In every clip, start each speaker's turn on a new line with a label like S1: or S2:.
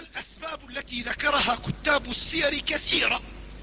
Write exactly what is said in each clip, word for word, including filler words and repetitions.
S1: الأسباب التي ذكرها كتاب السير كثيرة،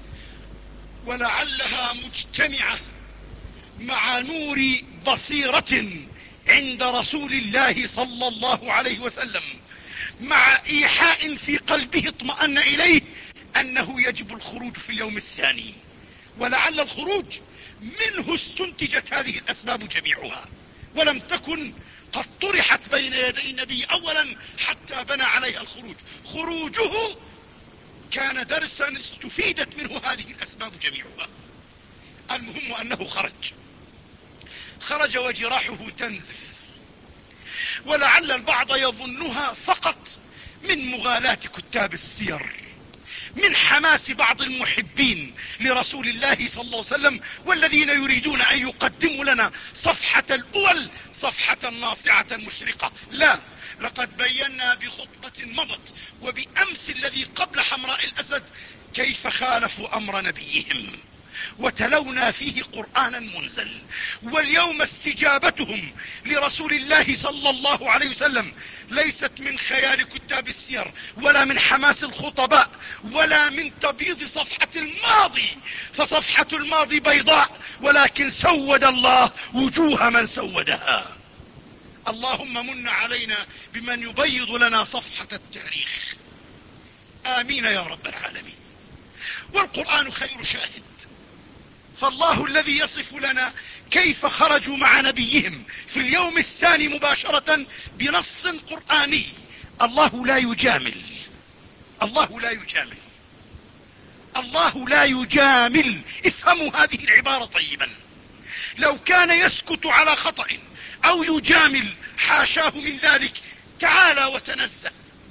S1: ولعلها مجتمعة مع نور بصيرة عند رسول الله صلى الله عليه وسلم، مع إيحاء في قلبه اطمأن إليه أنه يجب الخروج في اليوم الثاني، ولعل الخروج منه استنتجت هذه الأسباب جميعها، ولم تكن قد طرحت بين يدي النبي أولا حتى بنى عليها الخروج. خروجه كان درسا استفيدت منه هذه الأسباب جميعها. المهم أنه خرج خرج وجراحه تنزف، ولعل البعض يظنها فقط من مغالاة كتاب السير، من حماس بعض المحبين لرسول الله صلى الله عليه وسلم، والذين يريدون أن يقدموا لنا صفحة الأول، صفحة ناصعة مشرقة. لا، لقد بينا بخطبة مضت وبأمس الذي قبل حمراء الأسد كيف خالفوا أمر نبيهم، وتلونا فيه قرآنا منزل. واليوم استجابتهم لرسول الله صلى الله عليه وسلم ليست من خيال كتاب السير، ولا من حماس الخطباء، ولا من تبييض صفحة الماضي، فصفحة الماضي بيضاء، ولكن سود الله وجوه من سودها. اللهم من علينا بمن يبيض لنا صفحة التاريخ، آمين يا رب العالمين. والقرآن خير شاهد، فالله الذي يصف لنا كيف خرجوا مع نبيهم في اليوم الثاني مباشرة بنص قرآني. الله لا يجامل، الله لا يجامل، الله لا يجامل. افهموا هذه العبارة طيبا. لو كان يسكت على خطأ او يجامل حاشاه من ذلك، تعالى وتنزه،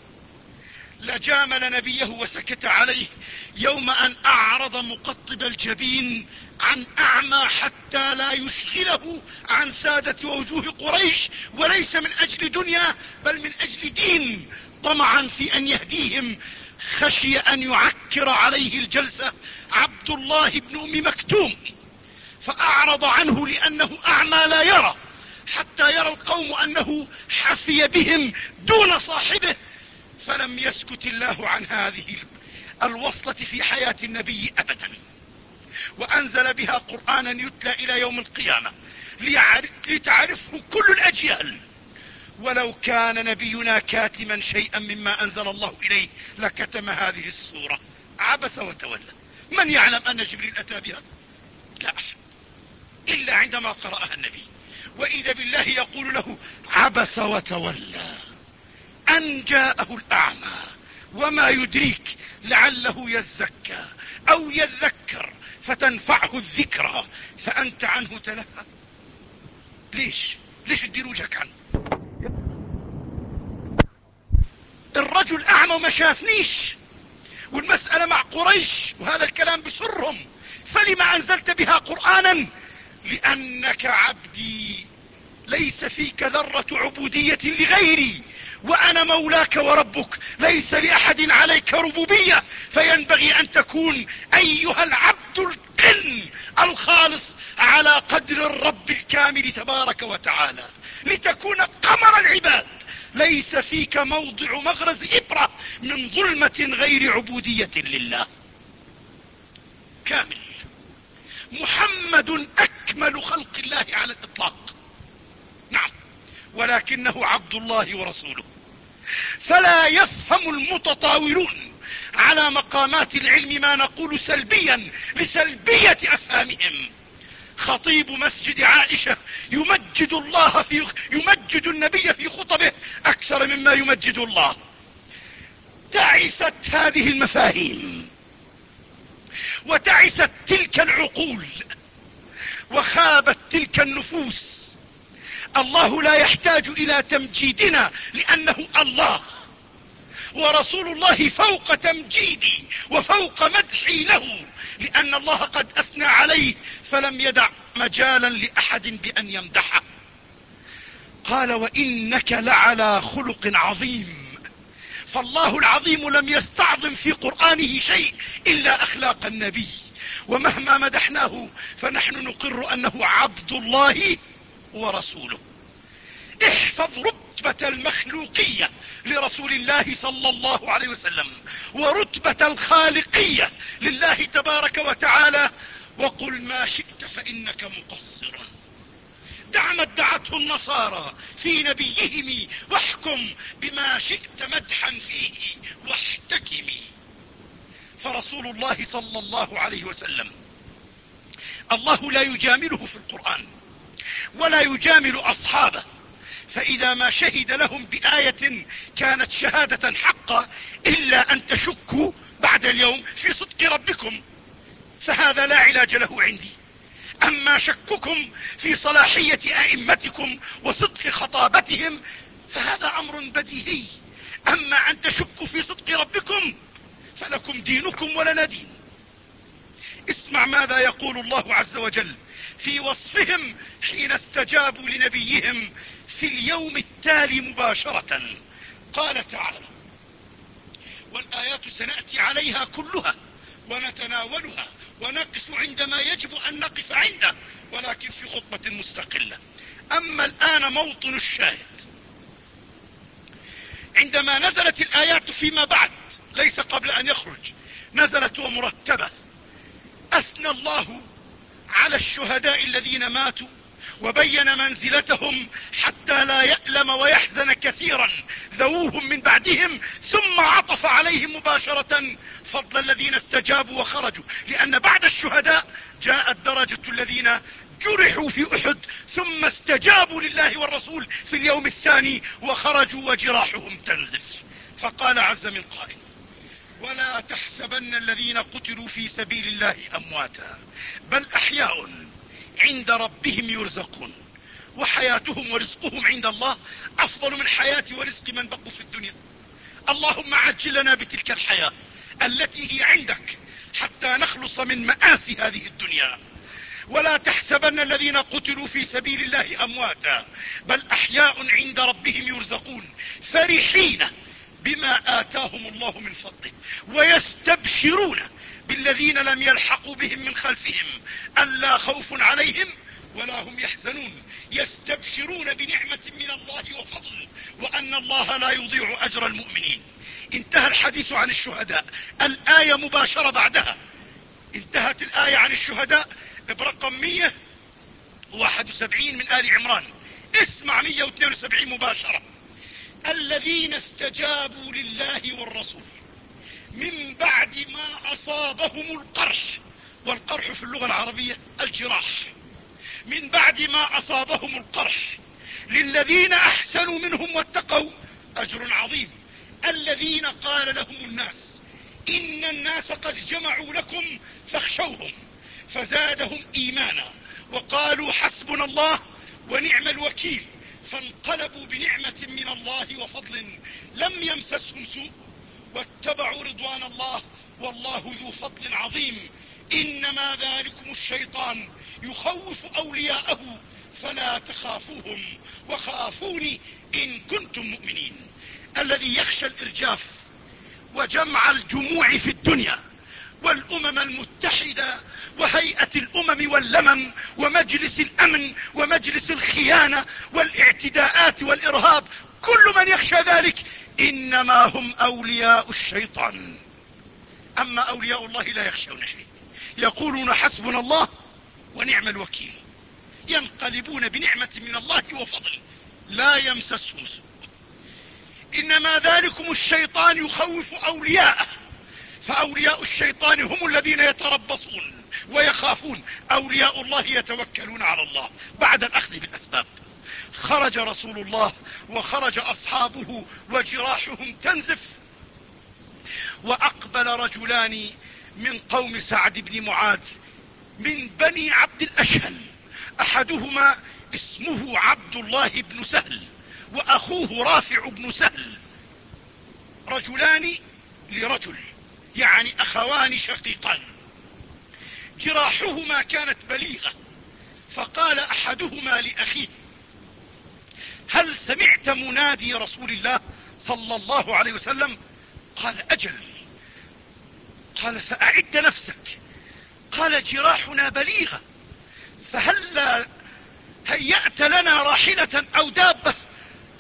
S1: لجامل نبيه وسكت عليه يوم ان اعرض مقطب الجبين عن اعمى حتى لا يشغله عن سادة ووجوه قريش، وليس من اجل دنيا بل من اجل دين، طمعا في ان يهديهم. خشي ان يعكر عليه الجلسة عبد الله بن ام مكتوم، فاعرض عنه لانه اعمى لا يرى، حتى يرى القوم انه حفي بهم دون صاحبه. فلم يسكت الله عن هذه الوصلة في حياة النبي ابدا، وانزل بها قرآنا يتلى الى يوم القيامة لتعرفه كل الاجيال. ولو كان نبينا كاتما شيئا مما انزل الله اليه لكتم هذه السورة. عبس وتولى. من يعلم ان جبريل اتى بها؟ لا احد، الا عندما قرأها النبي، واذا بالله يقول له عبس وتولى ان جاءه الاعمى وما يدريك لعله يزكى او يذكر فتنفعه الذكرى فانت عنه تلهى. ليش ليش تدير وجهك عنه؟ الرجل اعمى وما شافنيش، والمسألة مع قريش، وهذا الكلام بسرهم. فلما انزلت بها قرآنا؟ لانك عبدي ليس فيك ذرة عبودية لغيري، وانا مولاك وربك، ليس لاحد عليك ربوبية، فينبغي ان تكون ايها العبد القن الخالص على قدر الرب الكامل تبارك وتعالى، لتكون قمر العباد. ليس فيك موضع مغرز ابرة من ظلمة غير عبودية لله. كامل. محمد اكمل خلق الله على الاطلاق، نعم، ولكنه عبد الله ورسوله. فلا يفهم المتطاولون على مقامات العلم ما نقول سلبيا لسلبية افهامهم. خطيب مسجد عائشة يمجد الله في يمجد النبي في خطبه اكثر مما يمجد الله. تعست هذه المفاهيم، وتعست تلك العقول، وخابت تلك النفوس. الله لا يحتاج الى تمجيدنا لانه الله، ورسول الله فوق تمجيدي وفوق مدحي له، لان الله قد اثنى عليه فلم يدع مجالا لاحد بان يمدحه. قال وانك لعلى خلق عظيم. فالله العظيم لم يستعظم في قرآنه شيء الا اخلاق النبي، ومهما مدحناه فنحن نقر انه عبد الله ورسوله. احفظ رتبة المخلوقية لرسول الله صلى الله عليه وسلم ورتبة الخالقية لله تبارك وتعالى، وقل ما شئت فإنك مقصر. دع ما ادعته النصارى في نبيهم واحكم بما شئت مدحا فيه واحتكم. فرسول الله صلى الله عليه وسلم الله لا يجامله في القرآن ولا يجامل أصحابه، فإذا ما شهد لهم بآية كانت شهادة حقا إلا أن تشكوا بعد اليوم في صدق ربكم، فهذا لا علاج له عندي. أما شككم في صلاحية أئمتكم وصدق خطابتهم فهذا أمر بديهي، أما أن تشكوا في صدق ربكم فلكم دينكم ولنا دين. اسمع ماذا يقول الله عز وجل في وصفهم حين استجابوا لنبيهم في اليوم التالي مباشرة. قال تعالى: والآيات سنأتي عليها كلها ونتناولها ونقف عندما يجب أن نقف عنده، ولكن في خطبة مستقلة. أما الآن موطن الشاهد، عندما نزلت الآيات فيما بعد ليس قبل أن يخرج، نزلت ومرتبة، أثنى الله على الشهداء الذين ماتوا وبين منزلتهم حتى لا يألم ويحزن كثيرا ذووهم من بعدهم، ثم عطف عليهم مباشرة فضل الذين استجابوا وخرجوا، لأن بعد الشهداء جاءت درجة الذين جرحوا في أحد ثم استجابوا لله والرسول في اليوم الثاني وخرجوا وجراحهم تنزف. فقال عز من قائل: ولا تحسبن الذين قتلوا في سبيل الله أمواتا بل أحياء عند ربهم يرزقون وحياتهم ورزقهم عند الله أفضل من حياة ورزق من بقوا في الدنيا. اللهم عجل لنا بتلك الحياة التي هي عندك حتى نخلص من مآسي هذه الدنيا. ولا تحسبن الذين قتلوا في سبيل الله أمواتا بل أحياء عند ربهم يرزقون فرحين بما آتاهم الله من فضله ويستبشرون بالذين لم يلحقوا بهم من خلفهم ألا خوف عليهم ولا هم يحزنون يستبشرون بنعمة من الله وفضل وأن الله لا يضيع أجر المؤمنين. انتهى الحديث عن الشهداء، الآية مباشرة بعدها انتهت الآية عن الشهداء برقم مئة وواحد وسبعين من آل عمران. اسمع مئة واثنين وسبعين مباشرة: الذين استجابوا لله والرسول من بعد ما أصابهم القرح، والقرح في اللغة العربية الجراح، من بعد ما أصابهم القرح للذين أحسنوا منهم واتقوا أجر عظيم. الذين قال لهم الناس إن الناس قد جمعوا لكم فاخشوهم فزادهم إيمانا وقالوا حسبنا الله ونعم الوكيل فانقلبوا بنعمة من الله وفضل لم يمسسهم سوء واتبعوا رضوان الله والله ذو فضل عظيم. إنما ذلكم الشيطان يخوف أولياءه فلا تخافوهم وخافوني إن كنتم مؤمنين. الذي يخشى الإرجاف وجمع الجموع في الدنيا والأمم المتحدة وهيئة الأمم واللمم ومجلس الأمن ومجلس الخيانة والاعتداءات والإرهاب، كل من يخشى ذلك إنما هم أولياء الشيطان. أما أولياء الله لا يخشون شيء، يقولون حسبنا الله ونعم الوكيل، ينقلبون بنعمة من الله وفضل لا يمسسهم سوء. إنما ذلكم الشيطان يخوف أولياءه، فأولياء الشيطان هم الذين يتربصون ويخافون، أولياء الله يتوكلون على الله بعد الأخذ بالأسباب. خرج رسول الله وخرج أصحابه وجراحهم تنزف، وأقبل رجلان من قوم سعد بن معاذ من بني عبد الأشهل، أحدهما اسمه عبد الله بن سهل وأخوه رافع بن سهل، رجلان لرجل يعني أخوان شقيقان، جراحهما كانت بليغة. فقال أحدهما لأخيه: هل سمعت منادي رسول الله صلى الله عليه وسلم؟ قال: أجل. قال: فأعد نفسك. قال: جراحنا بليغة، فهل هيأت لنا راحلة أو دابة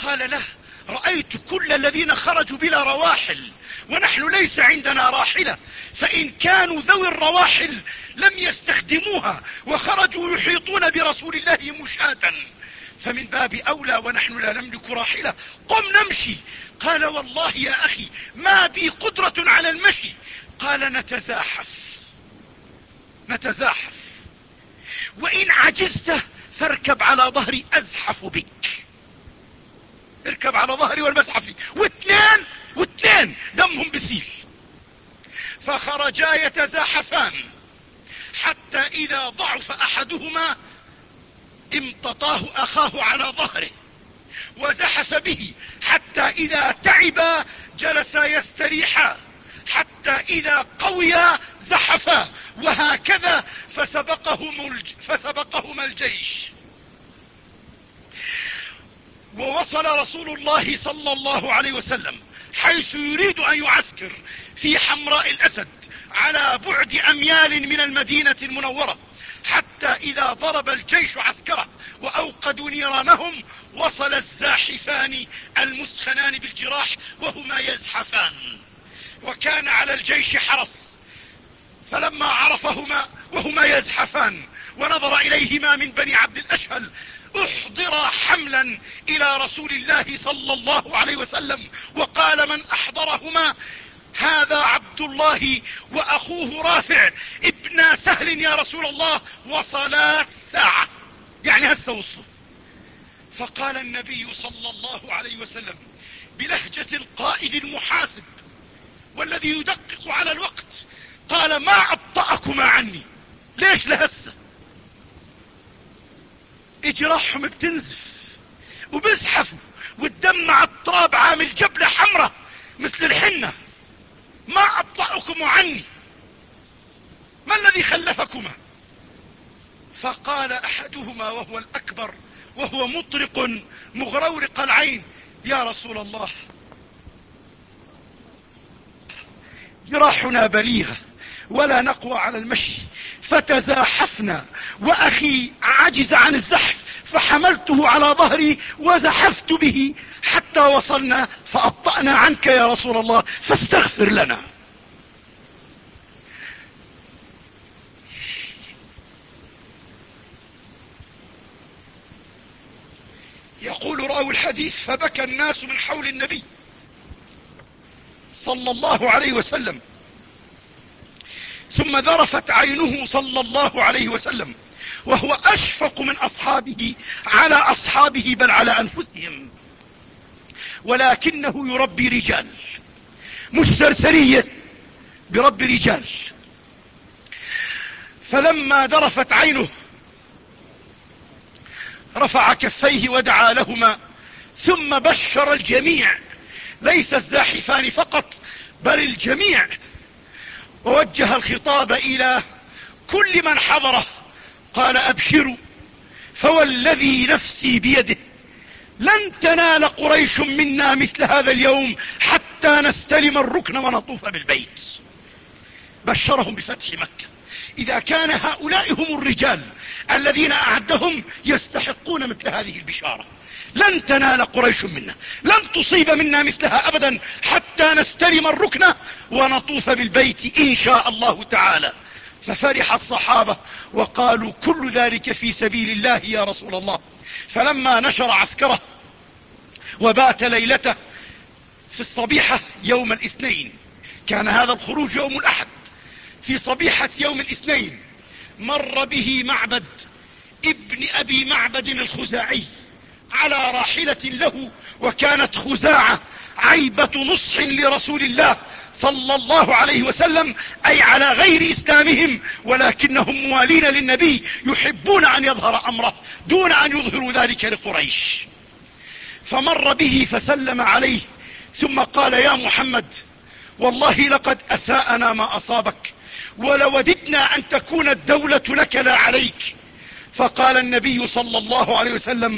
S1: قال له: رأيت كل الذين خرجوا بلا رواحل ونحن ليس عندنا راحلة، فإن كانوا ذوي الرواحل لم يستخدموها وخرجوا يحيطون برسول الله مشاة، فمن باب أولى ونحن لا نملك راحلة، قم نمشي. قال: والله يا أخي ما بي قدرة على المشي. قال: نتزاحف نتزاحف وإن عجزت فاركب على ظهري أزحف بك. اركب على ظهري والمزحف فيك. واثنين واثنين دمهم بسيل. فخرجا يتزاحفان حتى إذا ضعف أحدهما امتطاه أخاه على ظهره وزحف به، حتى إذا تعبا جلسا يستريحا، حتى إذا قويا زحفا، وهكذا فسبقهما فسبقهما الجيش. ووصل رسول الله صلى الله عليه وسلم حيث يريد أن يعسكر في حمراء الأسد على بعد أميال من المدينة المنورة، حتى إذا ضرب الجيش عسكره وأوقدوا نيرانهم وصل الزاحفان المثخنان بالجراح وهما يزحفان. وكان على الجيش حرس، فلما عرفهما وهما يزحفان ونظر إليهما من بني عبد الأشهل احضر حملا إلى رسول الله صلى الله عليه وسلم، وقال من أحضرهما: هذا عبد الله وأخوه رافع ابن سهل يا رسول الله، وصلا الساعة، يعني هسه وصلوا. فقال النبي صلى الله عليه وسلم بلهجة القائد المحاسب والذي يدقق على الوقت، قال: ما أبطأكما عني، ليش لهسه؟ جراحهم بتنزف وبيزحفوا والدم مع التراب عامل جبلة حمراء مثل الحنة، ما أبطأكم عني، ما الذي خلفكما؟ فقال أحدهما وهو الأكبر وهو مطرق مغرورق العين: يا رسول الله، جراحنا بليغة ولا نقوى على المشي، فتزاحفنا وأخي عجز عن الزحف فحملته على ظهري وزحفت به حتى وصلنا فأبطأنا عنك يا رسول الله، فاستغفر لنا. يقول راوي الحديث: فبكى الناس من حول النبي صلى الله عليه وسلم، ثم ذرفت عينه صلى الله عليه وسلم وهو أشفق من أصحابه على أصحابه بل على أنفسهم، ولكنه يربي رجال، مش سرسرية، بربي رجال. فلما ذرفت عينه رفع كفيه ودعا لهما، ثم بشر الجميع، ليس الزاحفان فقط بل الجميع، ووجه الخطاب إلى كل من حضره، قال: أبشروا فوالذي نفسي بيده لن تنال قريش منا مثل هذا اليوم حتى نستلم الركن ونطوف بالبيت. بشرهم بفتح مكة. إذا كان هؤلاء هم الرجال الذين أعدهم يستحقون مثل هذه البشارة، لن تنال قريش منا، لن تصيب منا مثلها أبدا حتى نستلم الركن ونطوف بالبيت إن شاء الله تعالى. ففرح الصحابة وقالوا: كل ذلك في سبيل الله يا رسول الله. فلما نشر عسكره وبات ليلته في الصبيحة يوم الاثنين، كان هذا الخروج يوم الأحد، في صبيحة يوم الاثنين مر به معبد ابن أبي معبد الخزاعي على راحلة له، وكانت خزاعة عيبة نصح لرسول الله صلى الله عليه وسلم، أي على غير إسلامهم، ولكنهم موالين للنبي يحبون أن يظهر أمره دون أن يظهروا ذلك لقريش. فمر به فسلم عليه ثم قال: يا محمد، والله لقد أساءنا ما أصابك، ولوددنا أن تكون الدولة لك لا عليك. فقال النبي صلى الله عليه وسلم: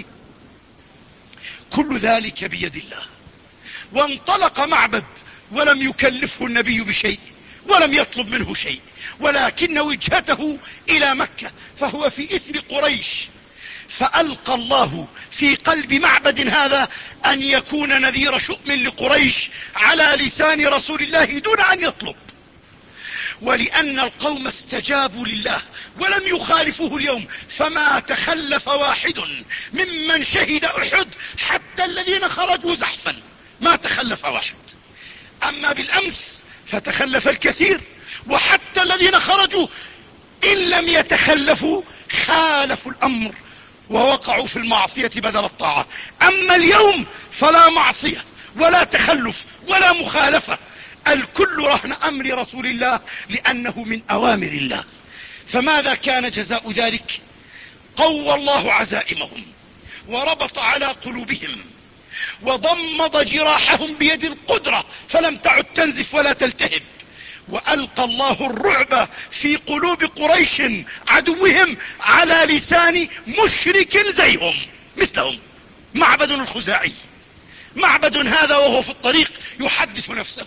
S1: كل ذلك بيد الله. وانطلق معبد ولم يكلفه النبي بشيء ولم يطلب منه شيء، ولكن وجهته إلى مكة، فهو في إثر قريش، فألقى الله في قلب معبد هذا أن يكون نذير شؤم لقريش على لسان رسول الله دون أن يطلب. ولأن القوم استجابوا لله ولم يخالفوه اليوم، فما تخلف واحد ممن شهد أحد حتى الذين خرجوا زحفا ما تخلف واحد. أما بالأمس فتخلف الكثير، وحتى الذين خرجوا إن لم يتخلفوا خالفوا الأمر ووقعوا في المعصية بدل الطاعة. أما اليوم فلا معصية ولا تخلف ولا مخالفة، الكل رهن أمر رسول الله لأنه من أوامر الله. فماذا كان جزاء ذلك؟ قوى الله عزائمهم وربط على قلوبهم وضمد جراحهم بيد القدرة فلم تعد تنزف ولا تلتهب، وألقى الله الرعب في قلوب قريش عدوهم على لسان مشرك زيهم مثلهم، معبد الخزاعي. معبد هذا وهو في الطريق يحدث نفسه: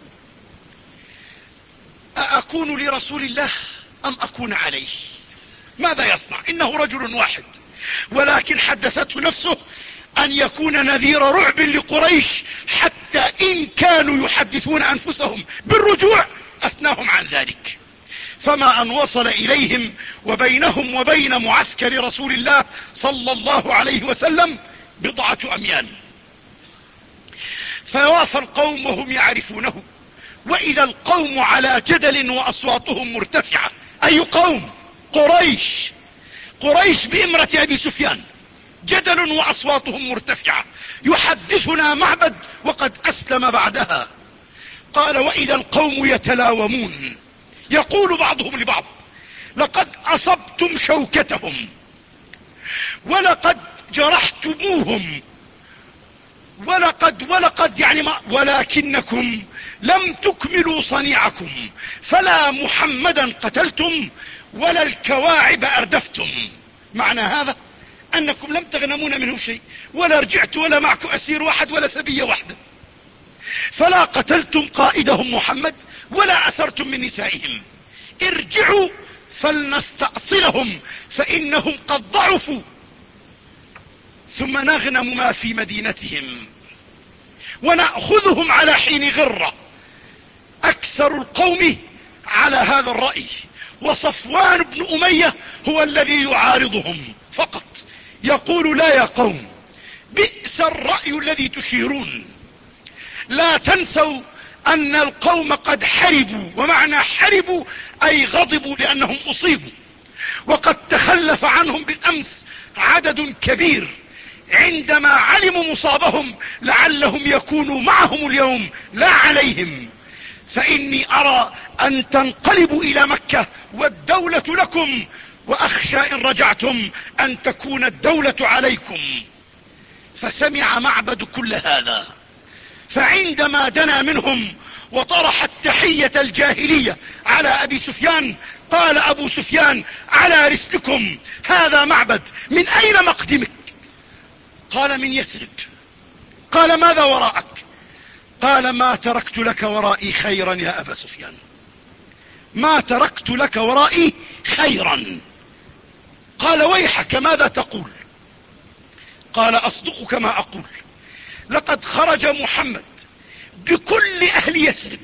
S1: أأكون لرسول الله أم أكون عليه؟ ماذا يصنع؟ إنه رجل واحد، ولكن حدثته نفسه أن يكون نذير رعب لقريش، حتى إن كانوا يحدثون أنفسهم بالرجوع أثناهم عن ذلك. فما أن وصل إليهم وبينهم وبين معسكر رسول الله صلى الله عليه وسلم بضعة أميال، فواصل القوم وهم يعرفونه، وإذا القوم على جدل وأصواتهم مرتفعة. أي قوم؟ قريش. قريش بإمرة أبي سفيان، جدل وأصواتهم مرتفعة. يحدثنا معبد وقد أسلم بعدها. قال: وإذا القوم يتلاومون، يقول بعضهم لبعض: لقد أصبتم شوكتهم ولقد جرحتموهم ولقد ولقد يعني ما ولكنكم لم تكملوا صنيعكم، فلا محمدا قتلتم ولا الكواعب أردفتم. معنى هذا أنكم لم تغنمون منهم شيء، ولا رجعت ولا معكم أسير واحد ولا سبية واحدة، فلا قتلتم قائدهم محمد ولا أسرتم من نسائهم. ارجعوا فلنستأصلهم فإنهم قد ضعفوا، ثم نغنم ما في مدينتهم ونأخذهم على حين غرة. أكثر القوم على هذا الرأي، وصفوان بن أمية هو الذي يعارضهم فقط، يقول: لا يا قوم، بئس الرأي الذي تشيرون. لا تنسوا أن القوم قد حربوا، ومعنى حربوا أي غضبوا لأنهم أصيبوا، وقد تخلف عنهم بالأمس عدد كبير. عندما علموا مصابهم لعلهم يكونوا معهم اليوم لا عليهم. فإني أرى أن تنقلبوا إلى مكة والدولة لكم، وأخشى إن رجعتم أن تكون الدولة عليكم. فسمع معبد كل هذا، فعندما دنا منهم وطرح التحية الجاهلية على أبي سفيان، قال أبو سفيان: على رسلكم، هذا معبد، من أين مقدمك؟ قال: من يثرب. قال: ماذا وراءك؟ قال: ما تركت لك ورائي خيرا يا أبا سفيان، ما تركت لك ورائي خيرا. قال: ويحك، ماذا تقول؟ قال: أصدقك ما أقول، لقد خرج محمد بكل أهل يثرب،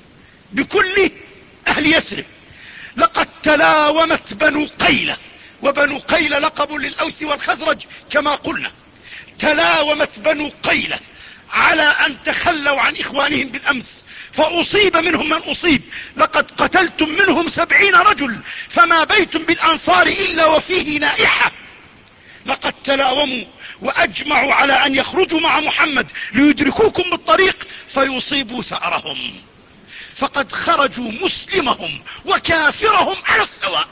S1: بكل أهل يثرب. لقد تلاومت بنو قيلة، وبنو قيلة لقب للأوس والخزرج كما قلنا. تلاومت بنو قيلة على أن تخلوا عن إخوانهم بالأمس، فأصيب منهم من أصيب. لقد قتلتم منهم سبعين رجل، فما بيت بالأنصار إلا وفيه نائحة. لقد تلاوموا وأجمعوا على أن يخرجوا مع محمد ليدركوكم بالطريق فيصيبوا ثأرهم، فقد خرجوا مسلمهم وكافرهم على السواء.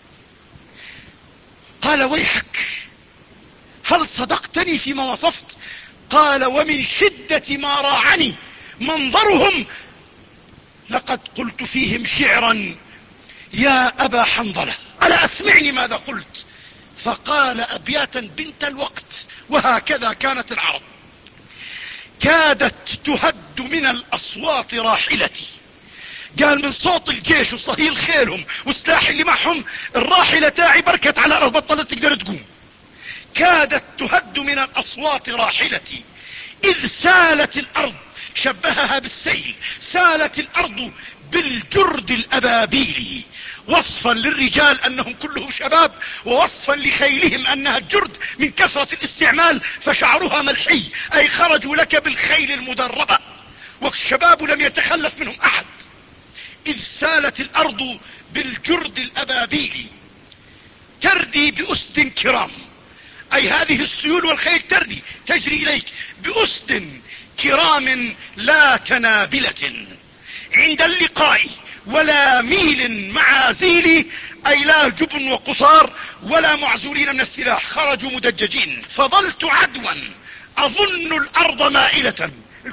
S1: قال: ويحك، هل صدقتني فيما وصفت؟ قال: ومن شدة ما راعني منظرهم لقد قلت فيهم شعرا يا أبا حنظلة، ألا أسمعني ماذا قلت؟ فقال أبياتا بنت الوقت، وهكذا كانت العرب: كادت تهد من الأصوات راحلتي. قال: من صوت الجيش وصهيل خيلهم والسلاح اللي معهم، الراحلة تاعي بركت على الأرض، بطلت تقدر تقوم. كادت تهد من الأصوات راحلتي إذ سالت الأرض، شبهها بالسيل، سالت الأرض بالجرد الأبابيلي، وصفا للرجال أنهم كلهم شباب، ووصفا لخيلهم أنها الجرد من كثرة الاستعمال فشعرها ملحي، أي خرجوا لك بالخيل المدربة، والشباب لم يتخلف منهم أحد. إذ سالت الأرض بالجرد الأبابيلي تردي بأسد كرام، أي هذه السيول والخيل تردي تجري إليك بأسد كرام لا تنابلة عند اللقاء، ولا ميل مع زيلي، أي لا جبن وقصار ولا معزولين من السلاح، خرجوا مدججين. فظلت عدوا أظن الأرض مائلة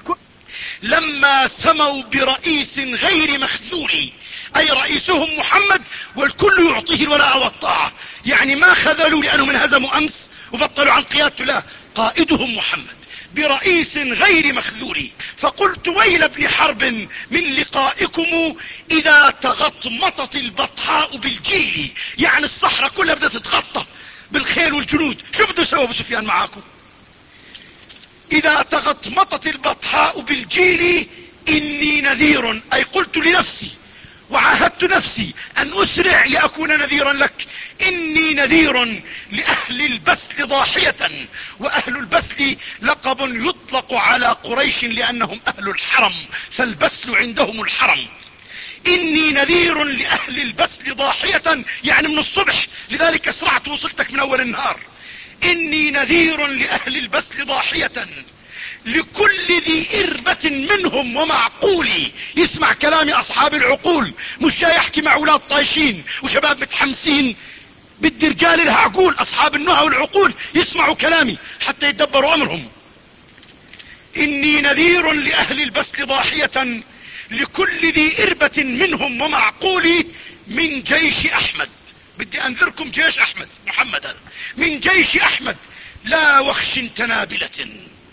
S1: لما سموا برئيس غير مخذول، أي رئيسهم محمد والكل يعطيه الولاء والطاعة، يعني ما خذلوا لأنهم انهزموا أمس وبطلوا عن قيادته، لا، قائدهم محمد برئيس غير مخذول. فقلت ويل ابن حرب من لقائكم إذا تغطمطت البطحاء بالجيل، يعني الصحراء كلها بدها تتغطى بالخيل والجنود، شو بده يسوي ابو سفيان معاكم؟ إذا تغطمطت البطحاء بالجيل إني نذير، أي قلت لنفسي وعاهدت نفسي أن أسرع لأكون نذيرا لك. إني نذير لأهل البسل ضاحية، وأهل البسل لقب يطلق على قريش لأنهم أهل الحرم، فالبسل عندهم الحرم. إني نذير لأهل البسل ضاحية، يعني من الصبح، لذلك أسرعت وصلتك من أول النهار. إني نذير لأهل البسل ضاحية لكل ذي إربة منهم ومعقولي، يسمع كلامي أصحاب العقول، مش جاي يحكي مع أولاد طايشين وشباب متحمسين، بدي رجال لها عقول، أصحاب النهى والعقول يسمعوا كلامي حتى يتدبروا أمرهم. إني نذير لأهل البسل ضاحية لكل ذي إربة منهم ومعقولي من جيش أحمد، بدي أنذركم جيش أحمد محمد هذا، من جيش أحمد لا وخش تنابلة،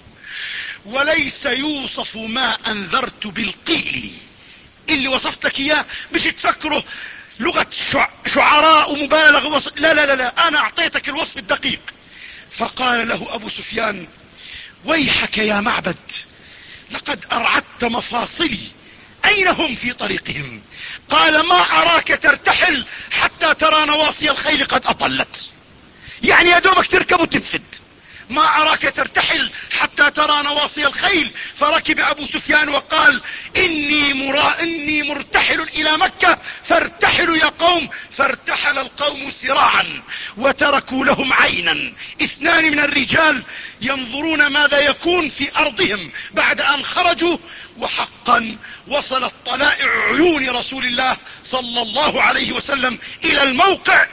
S1: وليس يوصف ما أنذرت بالقيل. اللي وصفت لك إياه مش تفكره لغة شعراء ومبالغ وصف، لا لا لا لا، أنا أعطيتك الوصف الدقيق. فقال له أبو سفيان ويحك يا معبد، لقد أرعدت مفاصلي، أين هم في طريقهم؟ قال ما أراك ترتحل حتى ترى نواصي الخيل قد أطلت، يعني يا دوبك تركب وتنفد. ما أراك ترتحل حتى ترى نواصي الخيل. فركب أبو سفيان وقال إني, مرا إني مرتحل إلى مكة فارتحلوا يا قوم. فارتحل القوم سراعا وتركوا لهم عينا، اثنان من الرجال ينظرون ماذا يكون في أرضهم بعد أن خرجوا. وحقا وصلت طلائع عيون رسول الله صلى الله عليه وسلم إلى الموقع،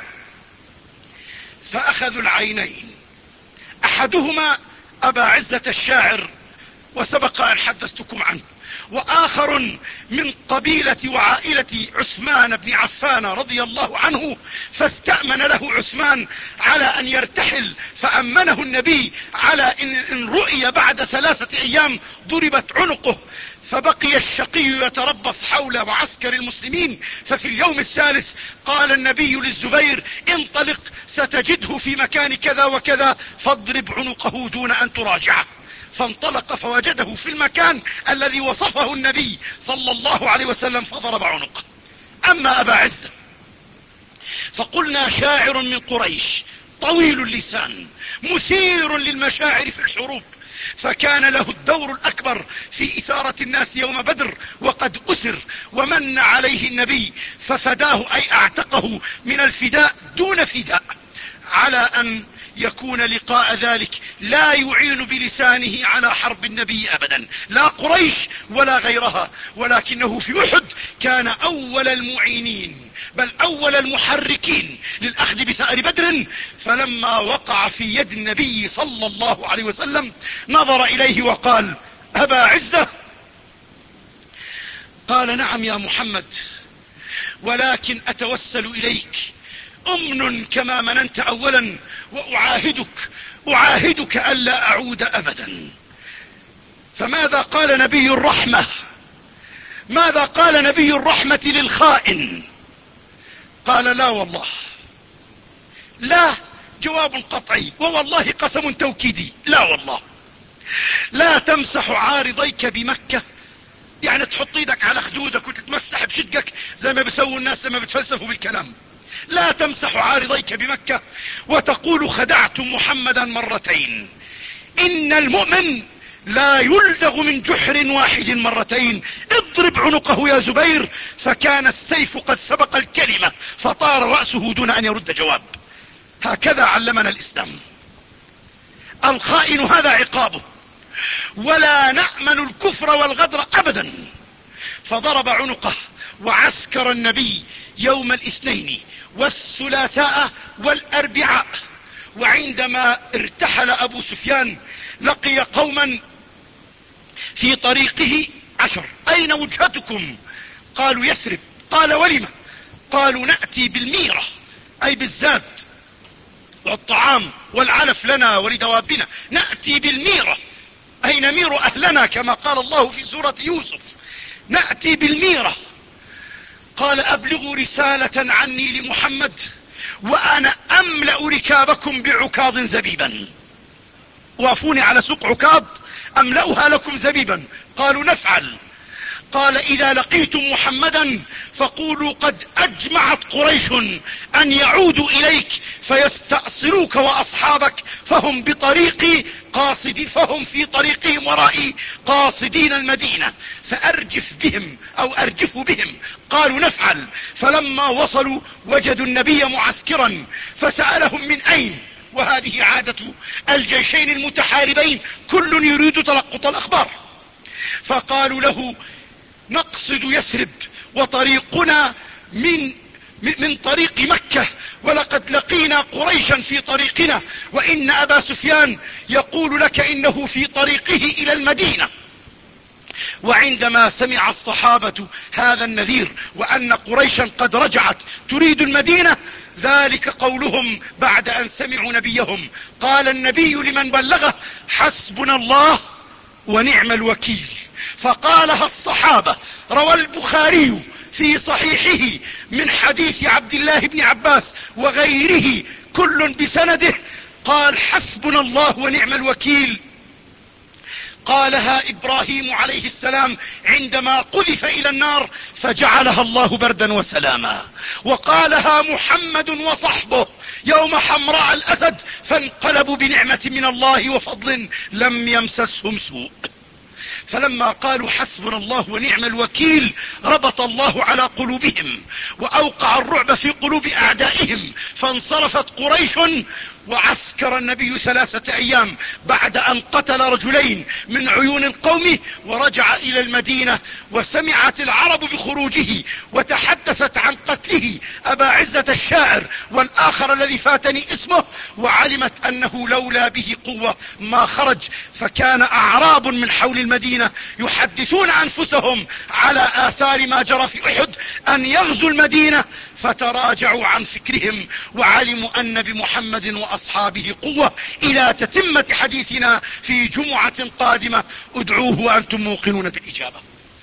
S1: فأخذوا العينين، أحدهما أبا عزة الشاعر وسبق أن حدثتكم عنه، وآخر من قبيلة وعائلة عثمان بن عفان رضي الله عنه، فاستأمن له عثمان على أن يرتحل، فأمنه النبي على إن, إن رؤي بعد ثلاثة أيام ضربت عنقه، فبقي الشقي يتربص حول معسكر المسلمين. ففي اليوم الثالث قال النبي للزبير انطلق ستجده في مكان كذا وكذا فاضرب عنقه دون أن تراجعه. فانطلق فوجده في المكان الذي وصفه النبي صلى الله عليه وسلم فضرب عنقه. أما أبا عزة فقلنا شاعر من قريش طويل اللسان مثير للمشاعر في الحروب، فكان له الدور الأكبر في إثارة الناس يوم بدر، وقد أسر ومن عليه النبي ففداه، أي اعتقه من الفداء دون فداء، على أن يكون لقاء ذلك لا يعين بلسانه على حرب النبي أبدا، لا قريش ولا غيرها، ولكنه في أحد كان أول المعينين بل أول المحركين للأخذ بثأر بدر. فلما وقع في يد النبي صلى الله عليه وسلم نظر إليه وقال أبا عزة؟ قال نعم يا محمد، ولكن أتوسل إليك أمن كما مننت أولا، وأعاهدك أعاهدك ألا أعود أبدا. فماذا قال نبي الرحمة؟ ماذا قال نبي الرحمة للخائن؟ قال لا والله، لا جواب قطعي، ووالله قسم توكيدي، لا والله. لا تمسح عارضيك بمكة، يعني تحط ايدك على خدودك وتتمسح بشدقك زي ما بيسووا الناس لما بتفلسفوا بالكلام. لا تمسح عارضيك بمكة وتقول خدعت محمدا مرتين. ان المؤمن لا يلدغ من جحر واحد مرتين. اضرب عنقه يا زبير، فكان السيف قد سبق الكلمة فطار رأسه دون ان يرد جواب. هكذا علمنا الاسلام. الخائن هذا عقابه، ولا نأمن الكفر والغدر ابدا. فضرب عنقه. وعسكر النبي يوم الاثنين والثلاثاء والاربعاء، وعندما ارتحل ابو سفيان لقي قوما في طريقه عشر. اين وجهتكم؟ قالوا يثرب. قال ولم؟ قالوا نأتي بالميرة، اي بالزاد والطعام والعلف لنا ولدوابنا. نأتي بالميرة اي نمير اهلنا كما قال الله في سورة يوسف. نأتي بالميرة. قال ابلغوا رسالة عني لمحمد وانا املأ ركابكم بعكاظ زبيبا. وافوني على سوق عكاظ املأها لكم زبيبا. قالوا نفعل. قال اذا لقيتم محمدا فقولوا قد اجمعت قريش ان يعودوا اليك فيستأصلوك واصحابك، فهم بطريقي قاصدي فهم في طريقهم ورائي قاصدين المدينة، فارجف بهم او ارجفوا بهم. قالوا نفعل. فلما وصلوا وجدوا النبي معسكرا فسألهم من اين، وهذه عادة الجيشين المتحاربين، كل يريد تلقط الاخبار. فقالوا له نقصد يثرب وطريقنا من من طريق مكة، ولقد لقينا قريشا في طريقنا، وان ابا سفيان يقول لك انه في طريقه الى المدينة. وعندما سمع الصحابة هذا النذير وان قريشا قد رجعت تريد المدينة، ذلك قولهم بعد ان سمعوا نبيهم. قال النبي لمن بلغه حسبنا الله ونعم الوكيل. فقالها الصحابة. روى البخاري في صحيحه من حديث عبد الله بن عباس وغيره كل بسنده، قال حسبنا الله ونعم الوكيل. قالها ابراهيم عليه السلام عندما قذف الى النار فجعلها الله بردا وسلاما. وقالها محمد وصحبه يوم حمراء الاسد فانقلبوا بنعمة من الله وفضل لم يمسسهم سوء. فلما قالوا حسبنا الله ونعم الوكيل ربط الله على قلوبهم واوقع الرعب في قلوب اعدائهم، فانصرفت قريش. وعسكر النبي ثلاثة ايام بعد ان قتل رجلين من عيون القوم، ورجع الى المدينة. وسمعت العرب بخروجه وتحدثت عن قتله ابا عزة الشاعر والاخر الذي فاتني اسمه، وعلمت انه لولا به قوة ما خرج. فكان اعراب من حول المدينة يحدثون انفسهم على اثار ما جرى في احد ان يغزوا المدينة، فتراجعوا عن فكرهم وعلموا ان بمحمد واصحابه قوة. الى تتمة حديثنا في جمعة قادمة، ادعوه وانتم موقنون بالاجابة.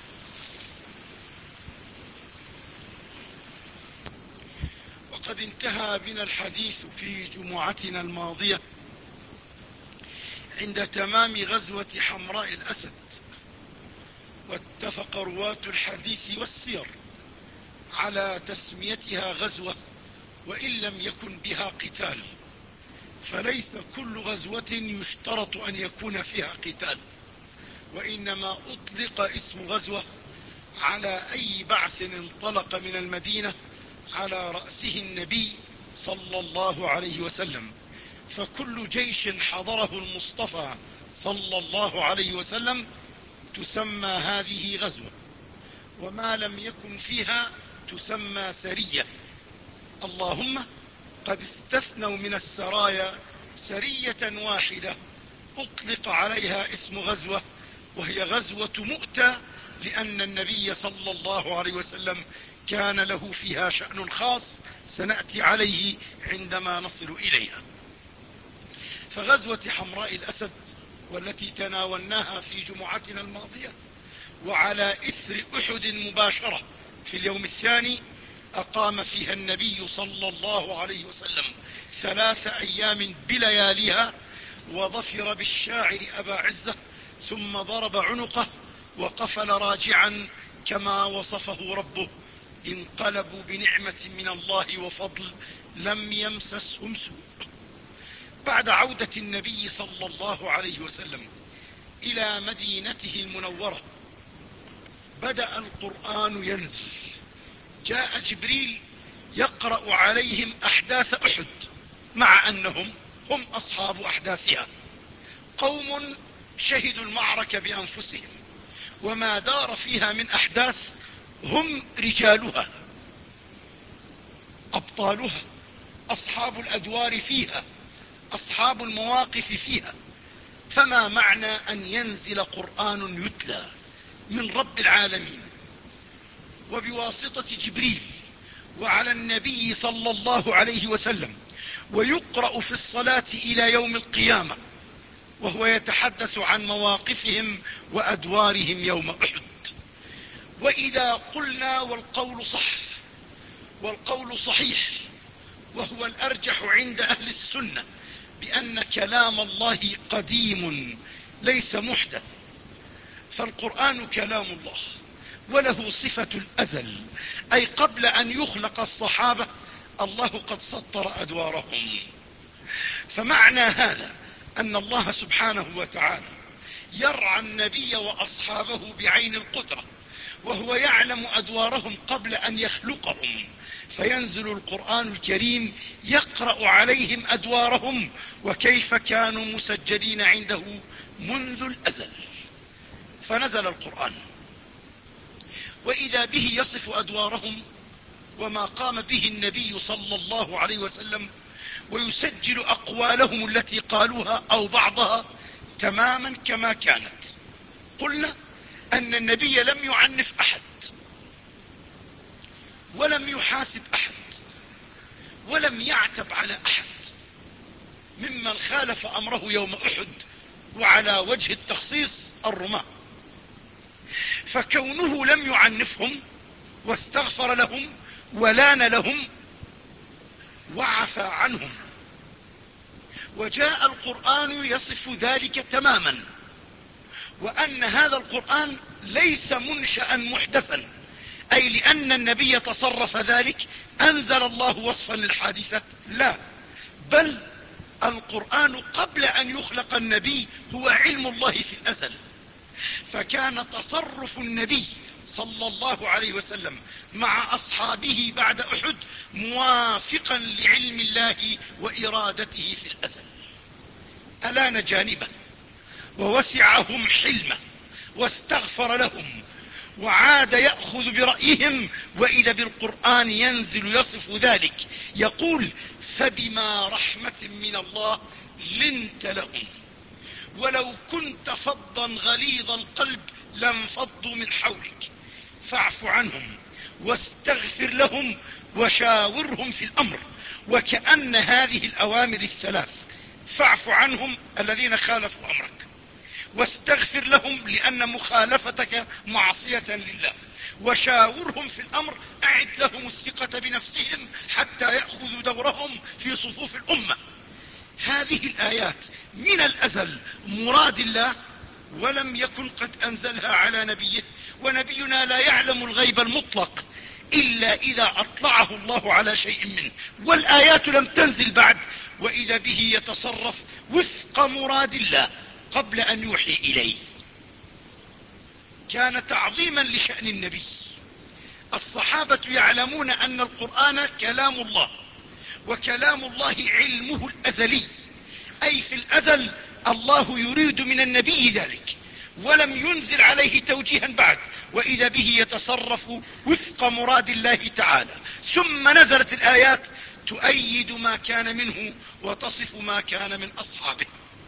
S1: وقد انتهى بنا الحديث في جمعتنا الماضية عند تمام غزوة حمراء الاسد، واتفق رواة الحديث والسير على تسميتها غزوة وان لم يكن بها قتال، فليس كل غزوة يشترط ان يكون فيها قتال، وانما اطلق اسم غزوة على اي بعث انطلق من المدينة على رأسه النبي صلى الله عليه وسلم. فكل جيش حضره المصطفى صلى الله عليه وسلم تسمى هذه غزوة، وما لم يكن فيها تسمى سرية. اللهم قد استثنوا من السرايا سرية واحدة اطلق عليها اسم غزوة، وهي غزوة مؤتة، لان النبي صلى الله عليه وسلم كان له فيها شأن خاص سنأتي عليه عندما نصل اليها. فغزوة حمراء الاسد والتي تناولناها في جمعتنا الماضية، وعلى اثر احد مباشرة في اليوم الثاني، أقام فيها النبي صلى الله عليه وسلم ثلاث أيام بلياليها، وظفر بالشاعر أبا عزة، ثم ضرب عنقه وقفل راجعا كما وصفه ربه: انقلبوا بنعمة من الله وفضل لم يمسسهم سوء. بعد عودة النبي صلى الله عليه وسلم إلى مدينته المنورة بدأ القرآن ينزل. جاء جبريل يقرأ عليهم أحداث أحد، مع أنهم هم أصحاب أحداثها، قوم شهدوا المعركة بأنفسهم، وما دار فيها من أحداث هم رجالها، أبطالها، أصحاب الأدوار فيها، أصحاب المواقف فيها. فما معنى أن ينزل قرآن يتلى من رب العالمين وبواسطة جبريل وعلى النبي صلى الله عليه وسلم، ويقرأ في الصلاة إلى يوم القيامة، وهو يتحدث عن مواقفهم وأدوارهم يوم أحد؟ وإذا قلنا والقول صح والقول صحيح وهو الأرجح عند أهل السنة بأن كلام الله قديم ليس محدث، فالقرآن كلام الله وله صفة الأزل، أي قبل أن يخلق الصحابة الله قد سطر أدوارهم. فمعنى هذا أن الله سبحانه وتعالى يرعى النبي وأصحابه بعين القدرة، وهو يعلم أدوارهم قبل أن يخلقهم، فينزل القرآن الكريم يقرأ عليهم أدوارهم وكيف كانوا مسجلين عنده منذ الأزل. فنزل القرآن وإذا به يصف أدوارهم وما قام به النبي صلى الله عليه وسلم، ويسجل أقوالهم التي قالوها أو بعضها تماما كما كانت. قلنا أن النبي لم يعنف أحد، ولم يحاسب أحد، ولم يعتب على أحد ممن خالف أمره يوم أحد، وعلى وجه التخصيص الرماة. فكونه لم يعنفهم واستغفر لهم ولان لهم وعفى عنهم، وجاء القرآن يصف ذلك تماما، وأن هذا القرآن ليس منشأ محدثا، أي لأن النبي تصرف ذلك أنزل الله وصفا للحادثة، لا، بل القرآن قبل أن يخلق النبي هو علم الله في الأزل. فكان تصرف النبي صلى الله عليه وسلم مع أصحابه بعد أحد موافقا لعلم الله وإرادته في الأزل. ألان جانبه ووسعهم حلمه واستغفر لهم وعاد يأخذ برأيهم، وإذا بالقرآن ينزل يصف ذلك، يقول: فبما رحمة من الله لنت لهم ولو كنت فظا غليظ القلب لانفضوا من حولك فاعف عنهم واستغفر لهم وشاورهم في الأمر. وكأن هذه الأوامر الثلاث، فاعف عنهم الذين خالفوا أمرك، واستغفر لهم لأن مخالفتك معصية لله، وشاورهم في الأمر أعد لهم الثقة بنفسهم حتى يأخذوا دورهم في صفوف الأمة. هذه الآيات من الأزل مراد الله، ولم يكن قد أنزلها على نبيه، ونبينا لا يعلم الغيب المطلق إلا إذا أطلعه الله على شيء منه، والآيات لم تنزل بعد، وإذا به يتصرف وفق مراد الله قبل أن يوحي إليه. كان تعظيما لشأن النبي. الصحابة يعلمون أن القرآن كلام الله، وكلام الله علمه الأزلي، أي في الأزل الله يريد من النبي ذلك ولم ينزل عليه توجيها بعد، وإذا به يتصرف وفق مراد الله تعالى. ثم نزلت الآيات تؤيد ما كان منه وتصف ما كان من أصحابه.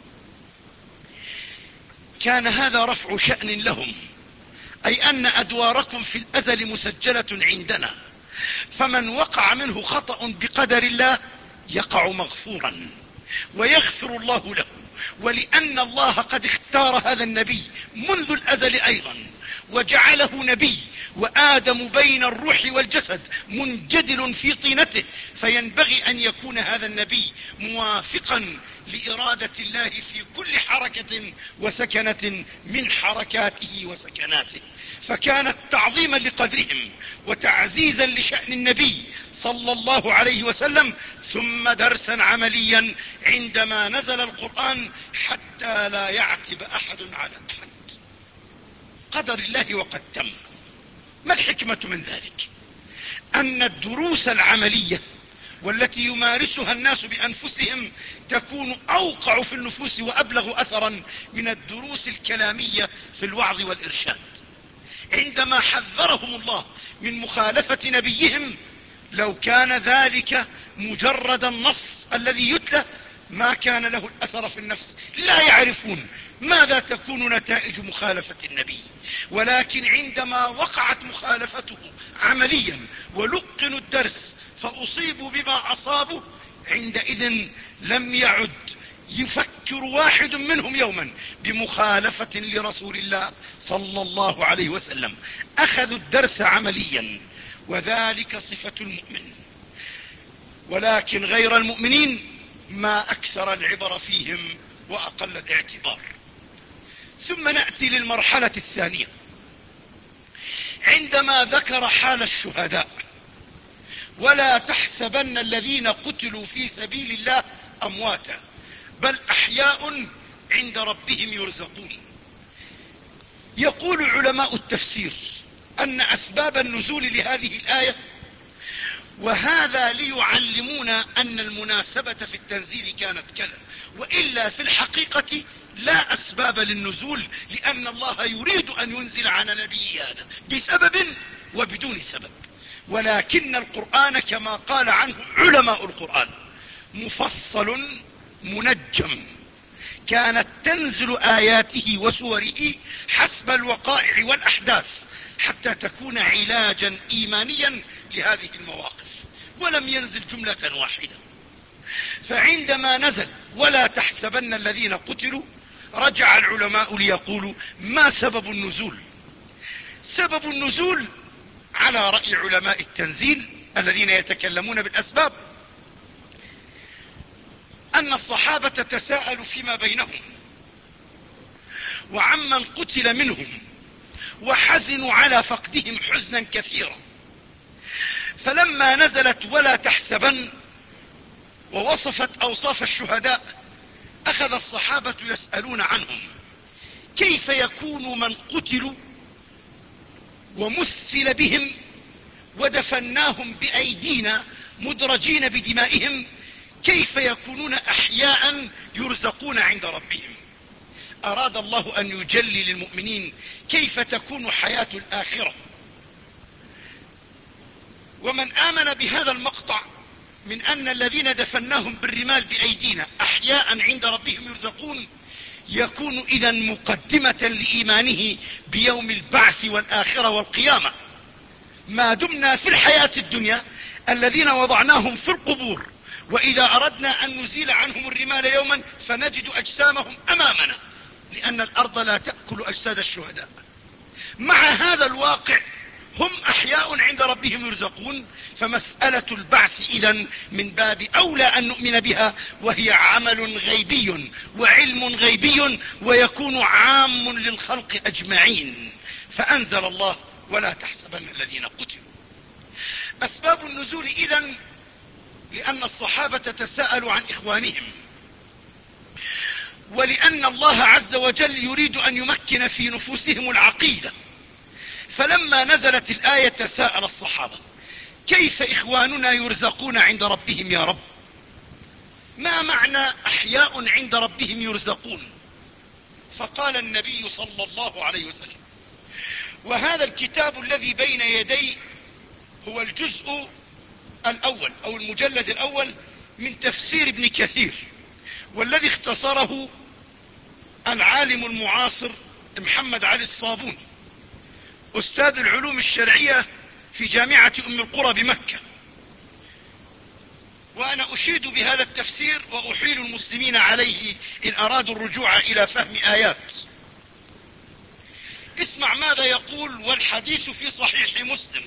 S1: كان هذا رفع شأن لهم، أي أن أدواركم في الأزل مسجلة عندنا، فمن وقع منه خطأ بقدر الله يقع مغفورا ويغفر الله له، ولأن الله قد اختار هذا النبي منذ الأزل أيضا، وجعله نبي، وآدم بين الروح والجسد منجدل في طينته، فينبغي أن يكون هذا النبي موافقا لإرادة الله في كل حركة وسكنة من حركاته وسكناته. فكانت تعظيما لقدرهم وتعزيزا لشأن النبي صلى الله عليه وسلم، ثم درسا عمليا عندما نزل القرآن حتى لا يعتب أحد على أحد. قدر الله وقد تم. ما الحكمة من ذلك؟ أن الدروس العملية والتي يمارسها الناس بأنفسهم تكون أوقع في النفوس وأبلغ أثرا من الدروس الكلامية في الوعظ والإرشاد. عندما حذرهم الله من مخالفة نبيهم، لو كان ذلك مجرد النص الذي يتلى ما كان له الأثر في النفس، لا يعرفون ماذا تكون نتائج مخالفة النبي. ولكن عندما وقعت مخالفته عمليا ولقنوا الدرس فأصيبوا بما أصابوا، عندئذ لم يعد يفكر واحد منهم يوما بمخالفة لرسول الله صلى الله عليه وسلم. أخذوا الدرس عمليا، وذلك صفة المؤمن. ولكن غير المؤمنين ما أكثر العبر فيهم وأقل الاعتبار. ثم نأتي للمرحلة الثانية، عندما ذكر حال الشهداء: ولا تحسبن الذين قتلوا في سبيل الله أمواتا بل أحياء عند ربهم يرزقون. يقول علماء التفسير أن أسباب النزول لهذه الآية، وهذا ليعلمونا أن المناسبة في التنزيل كانت كذا، وإلا في الحقيقة لا أسباب للنزول، لأن الله يريد أن ينزل على نبيه هذا بسبب وبدون سبب. ولكن القرآن كما قال عنه علماء القرآن مفصل منجم، كانت تنزل آياته وسوره حسب الوقائع والأحداث حتى تكون علاجا إيمانيا لهذه المواقف، ولم ينزل جملة واحدة. فعندما نزل ولا تحسبن الذين قتلوا، رجع العلماء ليقولوا ما سبب النزول. سبب النزول على رأي علماء التنزيل الذين يتكلمون بالأسباب أن الصحابة تساءلوا فيما بينهم وعمن قتل منهم، وحزنوا على فقدهم حزنا كثيرا. فلما نزلت ولا تحسبن ووصفت أوصاف الشهداء، أخذ الصحابة يسألون عنهم: كيف يكون من قتلوا ومثل بهم ودفناهم بأيدينا مدرجين بدمائهم، كيف يكونون أحياء يرزقون عند ربهم؟ أراد الله أن يجلي للمؤمنين كيف تكون حياة الآخرة. ومن آمن بهذا المقطع من أن الذين دفناهم بالرمال بأيدينا أحياء عند ربهم يرزقون، يكون إذا مقدمة لإيمانه بيوم البعث والآخرة والقيامة. ما دمنا في الحياة الدنيا الذين وضعناهم في القبور، وإذا أردنا أن نزيل عنهم الرمال يوما فنجد أجسامهم أمامنا، لأن الأرض لا تأكل أجساد الشهداء. مع هذا الواقع هم أحياء عند ربهم يرزقون. فمسألة البعث إذن من باب أولى أن نؤمن بها، وهي عمل غيبي وعلم غيبي، ويكون عام للخلق أجمعين. فأنزل الله ولا تحسبن الذين قتلوا. أسباب النزول إذن لأن الصحابة تساءلوا عن إخوانهم، ولأن الله عز وجل يريد أن يمكن في نفوسهم العقيدة. فلما نزلت الآية تساءل الصحابة: كيف إخواننا يرزقون عند ربهم يا رب؟ ما معنى أحياء عند ربهم يرزقون؟ فقال النبي صلى الله عليه وسلم، وهذا الكتاب الذي بين يدي هو الجزء الأول أو المجلد الأول من تفسير ابن كثير، والذي اختصره العالم المعاصر محمد علي الصابوني أستاذ العلوم الشرعية في جامعة أم القرى بمكة. وأنا أشيد بهذا التفسير وأحيل المسلمين عليه إن أرادوا الرجوع إلى فهم آيات. اسمع ماذا يقول، والحديث في صحيح مسلم.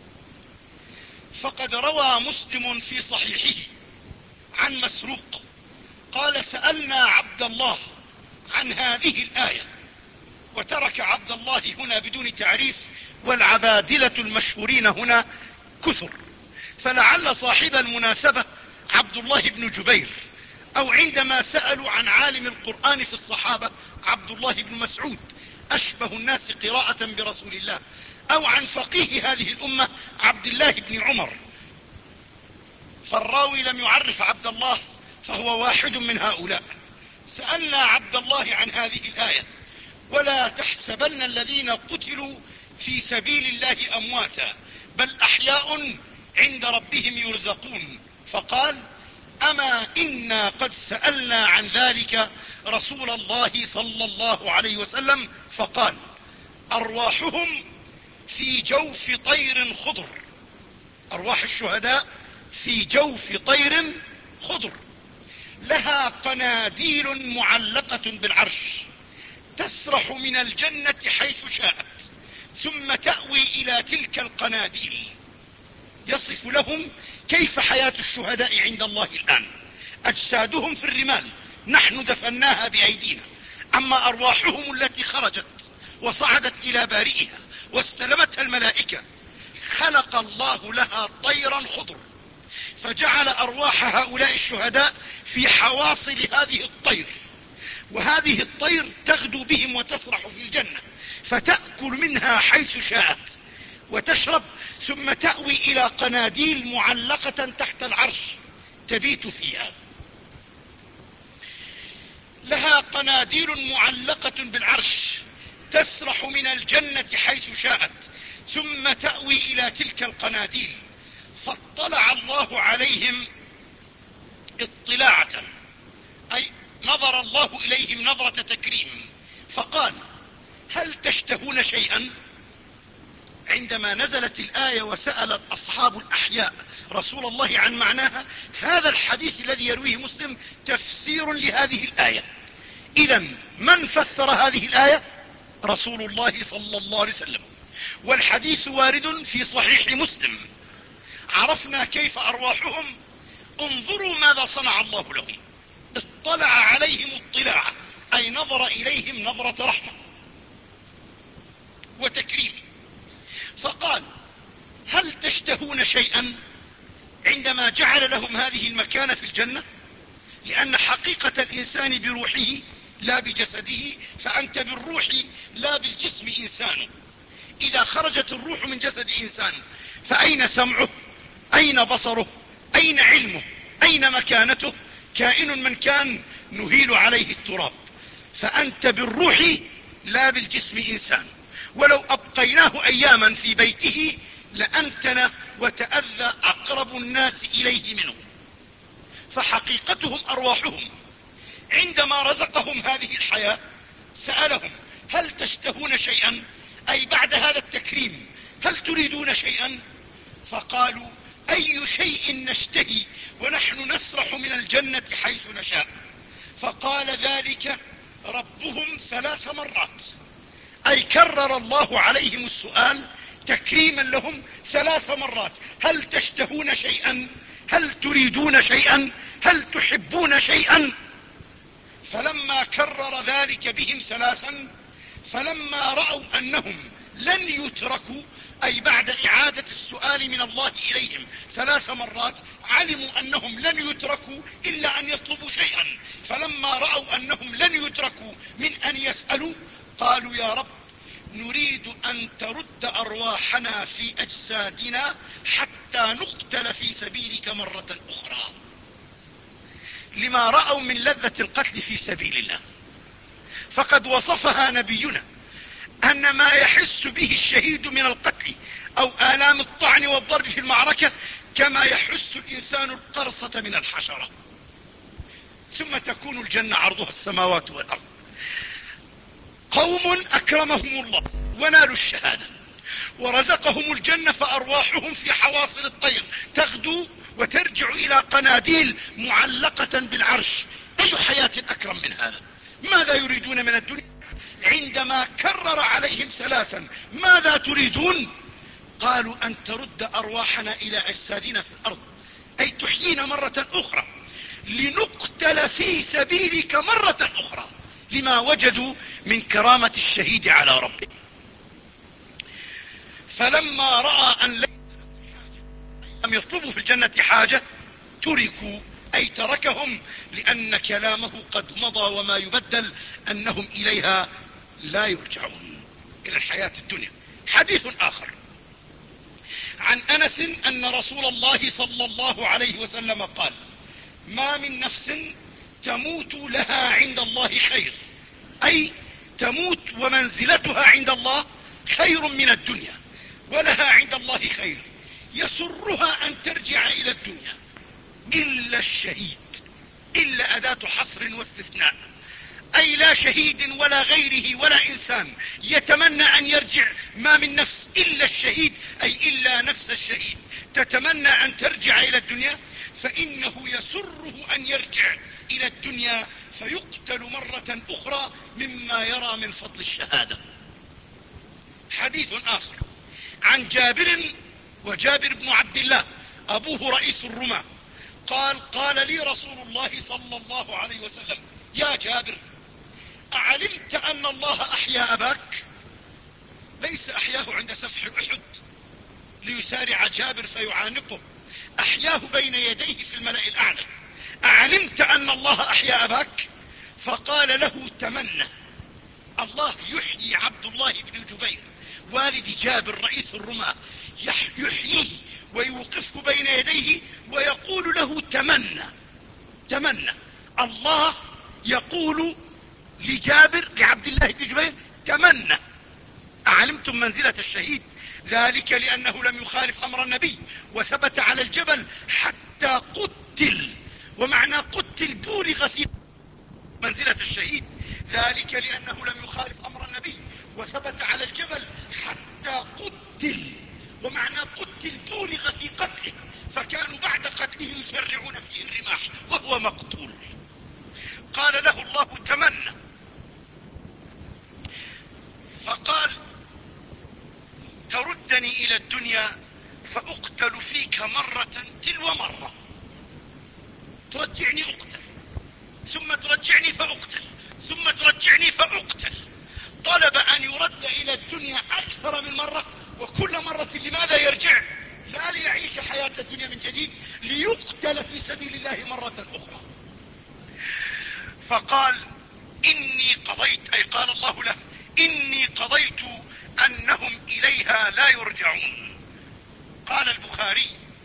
S1: فقد روى مسلم في صحيحه عن مسروق قال: سألنا عبد الله عن هذه الآية. وترك عبد الله هنا بدون تعريف، والعبادلة المشهورين هنا كثر، فلعل صاحب المناسبة عبد الله بن جبير، أو عندما سألوا عن عالم القرآن في الصحابة عبد الله بن مسعود أشبه الناس قراءة برسول الله، أو عن فقيه هذه الأمة عبد الله بن عمر، فالراوي لم يعرف عبد الله فهو واحد من هؤلاء. سألنا عبد الله عن هذه الآية: ولا تحسبن الذين قتلوا في سبيل الله أمواتا بل أحياء عند ربهم يرزقون. فقال: أما إنا قد سألنا عن ذلك رسول الله صلى الله عليه وسلم فقال: أرواحهم في جوف طير خضر. أرواح الشهداء في جوف طير خضر لها قناديل معلقة بالعرش تسرح من الجنة حيث شاءت ثم تأوي إلى تلك القناديل. يصف لهم كيف حياة الشهداء عند الله الآن. أجسادهم في الرمال نحن دفناها بأيدينا، أما أرواحهم التي خرجت وصعدت إلى بارئها واستلمتها الملائكة خلق الله لها طيرا خضر، فجعل أرواح هؤلاء الشهداء في حواصل هذه الطير، وهذه الطير تغدو بهم وتسرح في الجنة فتأكل منها حيث شاءت وتشرب، ثم تأوي إلى قناديل معلقة تحت العرش تبيت فيها. لها قناديل معلقة بالعرش تسرح من الجنة حيث شاءت ثم تأوي إلى تلك القناديل. فاطلع الله عليهم اطلاعة، أي نظر الله إليهم نظرة تكريم، فقال: هل تشتهون شيئا؟ عندما نزلت الآية وسأل الأصحاب الأحياء رسول الله عن معناها، هذا الحديث الذي يرويه مسلم تفسير لهذه الآية. إذن من فسر هذه الآية؟ رسول الله صلى الله عليه وسلم، والحديث وارد في صحيح مسلم. عرفنا كيف أرواحهم. انظروا ماذا صنع الله لهم. اطلع عليهم اطلاعا، أي نظر إليهم نظرة رحمة وتكريم، فقال: هل تشتهون شيئا؟ عندما جعل لهم هذه المكانة في الجنة، لأن حقيقة الإنسان بروحه لا بجسده، فأنت بالروح لا بالجسم إنسان. إذا خرجت الروح من جسد إنسان فأين سمعه؟ أين بصره؟ أين علمه؟ أين مكانته؟ كائن من كان نهيل عليه التراب. فأنت بالروح لا بالجسم إنسان، ولو أبقيناه أياما في بيته لأنتن وتأذى أقرب الناس إليه منه. فحقيقتهم أرواحهم. عندما رزقهم هذه الحياة سألهم: هل تشتهون شيئا؟ أي بعد هذا التكريم هل تريدون شيئا؟ فقالوا: أي شيء نشتهي ونحن نسرح من الجنة حيث نشاء. فقال ذلك ربهم ثلاث مرات، أي كرر الله عليهم السؤال تكريما لهم ثلاث مرات: هل تشتهون شيئا؟ هل تريدون شيئا؟ هل تحبون شيئا؟ فلما كرر ذلك بهم ثلاثا، فلما رأوا أنهم لن يتركوا، أي بعد إعادة السؤال من الله إليهم ثلاث مرات علموا أنهم لن يتركوا إلا أن يطلبوا شيئا. فلما رأوا أنهم لن يتركوا من أن يسألوا قالوا: يا رب، نريد أن ترد أرواحنا في أجسادنا حتى نقتل في سبيلك مرة أخرى، لما رأوا من لذة القتل في سبيل الله. فقد وصفها نبينا أن ما يحس به الشهيد من القتل أو آلام الطعن والضرب في المعركة كما يحس الإنسان القرصة من الحشرة. ثم تكون الجنة عرضها السماوات والأرض. قوم أكرمهم الله ونالوا الشهادة ورزقهم الجنة، فأرواحهم في حواصل الطير تغدو وترجع إلى قناديل معلقة بالعرش. أي حياة أكرم من هذا؟ ماذا يريدون من الدنيا؟ عندما كرر عليهم ثلاثا ماذا تريدون؟ قالوا أن ترد أرواحنا إلى أجسادنا في الأرض، أي تحيينا مرة أخرى لنقتل في سبيلك مرة أخرى، لما وجدوا من كرامة الشهيد على ربه. فلما رأى أن لم يطلبوا في الجنة حاجة تركوا، أي تركهم، لأن كلامه قد مضى وما يبدل أنهم إليها لا يرجعون، إلى الحياة الدنيا. حديث آخر عن أنس أن رسول الله صلى الله عليه وسلم قال: ما من نفس تموت لها عند الله خير، أي تموت ومنزلتها عند الله خير من الدنيا، ولها عند الله خير يسرها أن ترجع إلى الدنيا، إلا الشهيد. إلا أداة حصر واستثناء، أي لا شهيد ولا غيره ولا إنسان يتمنى أن يرجع. ما من نفس إلا الشهيد، أي إلا نفس الشهيد تتمنى أن ترجع إلى الدنيا، فإنه يسره أن يرجع إلى الدنيا فيقتل مرة أخرى مما يرى من فضل الشهادة. حديث آخر عن جابر، وجابر بن عبد الله أبوه رئيس الرماة، قال: قال لي رسول الله صلى الله عليه وسلم: يا جابر، أعلمت أن الله أحيا أباك؟ ليس أحياه عند سفح أحد ليسارع جابر فيعانقه، أحياه بين يديه في الملأ الأعلى. أعلمت أن الله أحيا أباك؟ فقال له: تمنى الله يحيي عبد الله بن الجبير والد جابر رئيس الرماة، يحييه ويوقفه بين يديه ويقول له: تمنى تمنى. الله يقول لجابر لعبد الله بن جبير: تمنى. أعلمتم منزلة الشهيد؟ ذلك لأنه لم يخالف أمر النبي وثبت على الجبل حتى قتل، ومعنى قتل بولغ في منزلة الشهيد. ذلك لأنه لم يخالف أمر النبي وثبت على الجبل حتى قتل، ومعنى قتل بولغ في قتله، فكانوا بعد قتله يشرعون فيه الرماح وهو مقتول. قال له الله: تمنى. فقال: تردني إلى الدنيا فأقتل فيك مرة تلو مرة، ترجعني أقتل، ثم ترجعني فأقتل، ثم ترجعني فأقتل. طلب أن يرد إلى الدنيا أكثر من مرة، وكل مرة لماذا يرجع؟ لا ليعيش حياة الدنيا من جديد، ليقتل في سبيل الله مرة أخرى. فقال: إني قضيت، أي قال الله له: إني قضيت أنهم إليها لا يرجعون. قال البخاري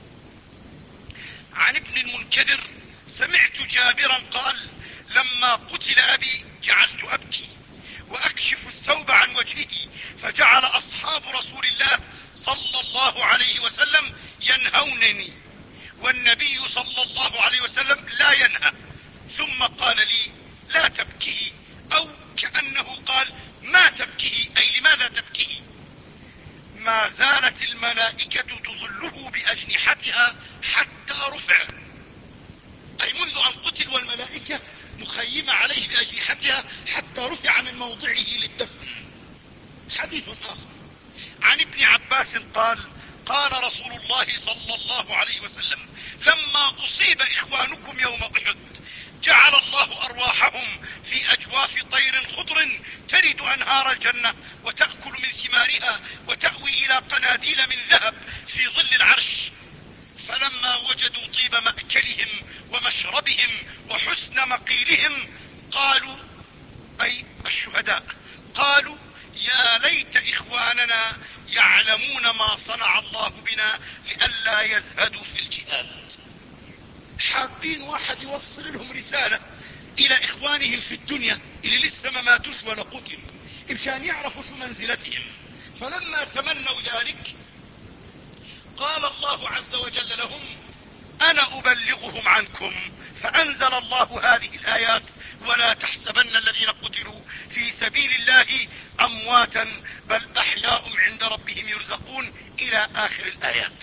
S1: عن ابن المنكدر: سمعت جابرا قال: لما قتل أبي جعلت أبكي وأكشف الثوب عن وجهه، فجعل أصحاب رسول الله صلى الله عليه وسلم ينهونني، والنبي صلى الله عليه وسلم لا ينهى، ثم قال لي: لا تبكي، أو كأنه قال: ما تبكي، أي لماذا تبكي؟ ما زالت الملائكة تظله بأجنحتها حتى رفع، أي منذ أن قتل والملائكة مخيمة عليه بأجنحتها حتى رفع من موضعه للدفن. حديث آخر عن ابن عباس قال: قال رسول الله صلى الله عليه وسلم: لما أصيب إخوانكم يوم أحد جعل الله أرواحهم في أجواف طير خضر ترد أنهار الجنة وتأكل من ثمارها وتأوي إلى قناديل من ذهب في ظل العرش. فلما وجدوا طيب مأكلهم ومشربهم وحسن مقيلهم قالوا، أي الشهداء، قالوا: يا ليت إخواننا يعلمون ما صنع الله بنا لئلا يزهدوا في الجهاد. حابين واحد يوصل لهم رسالة إلى إخوانهم في الدنيا اللي لسه ما ماتوش ولا قتلوا، مشان يعرفوا شو منزلتهم. فلما تمنوا ذلك قال الله عز وجل لهم: أنا أبلغهم عنكم، فأنزل الله هذه الآيات: ولا تحسبن الذين قتلوا في سبيل الله أمواتا بل أحياء عند ربهم يرزقون، إلى آخر الآيات.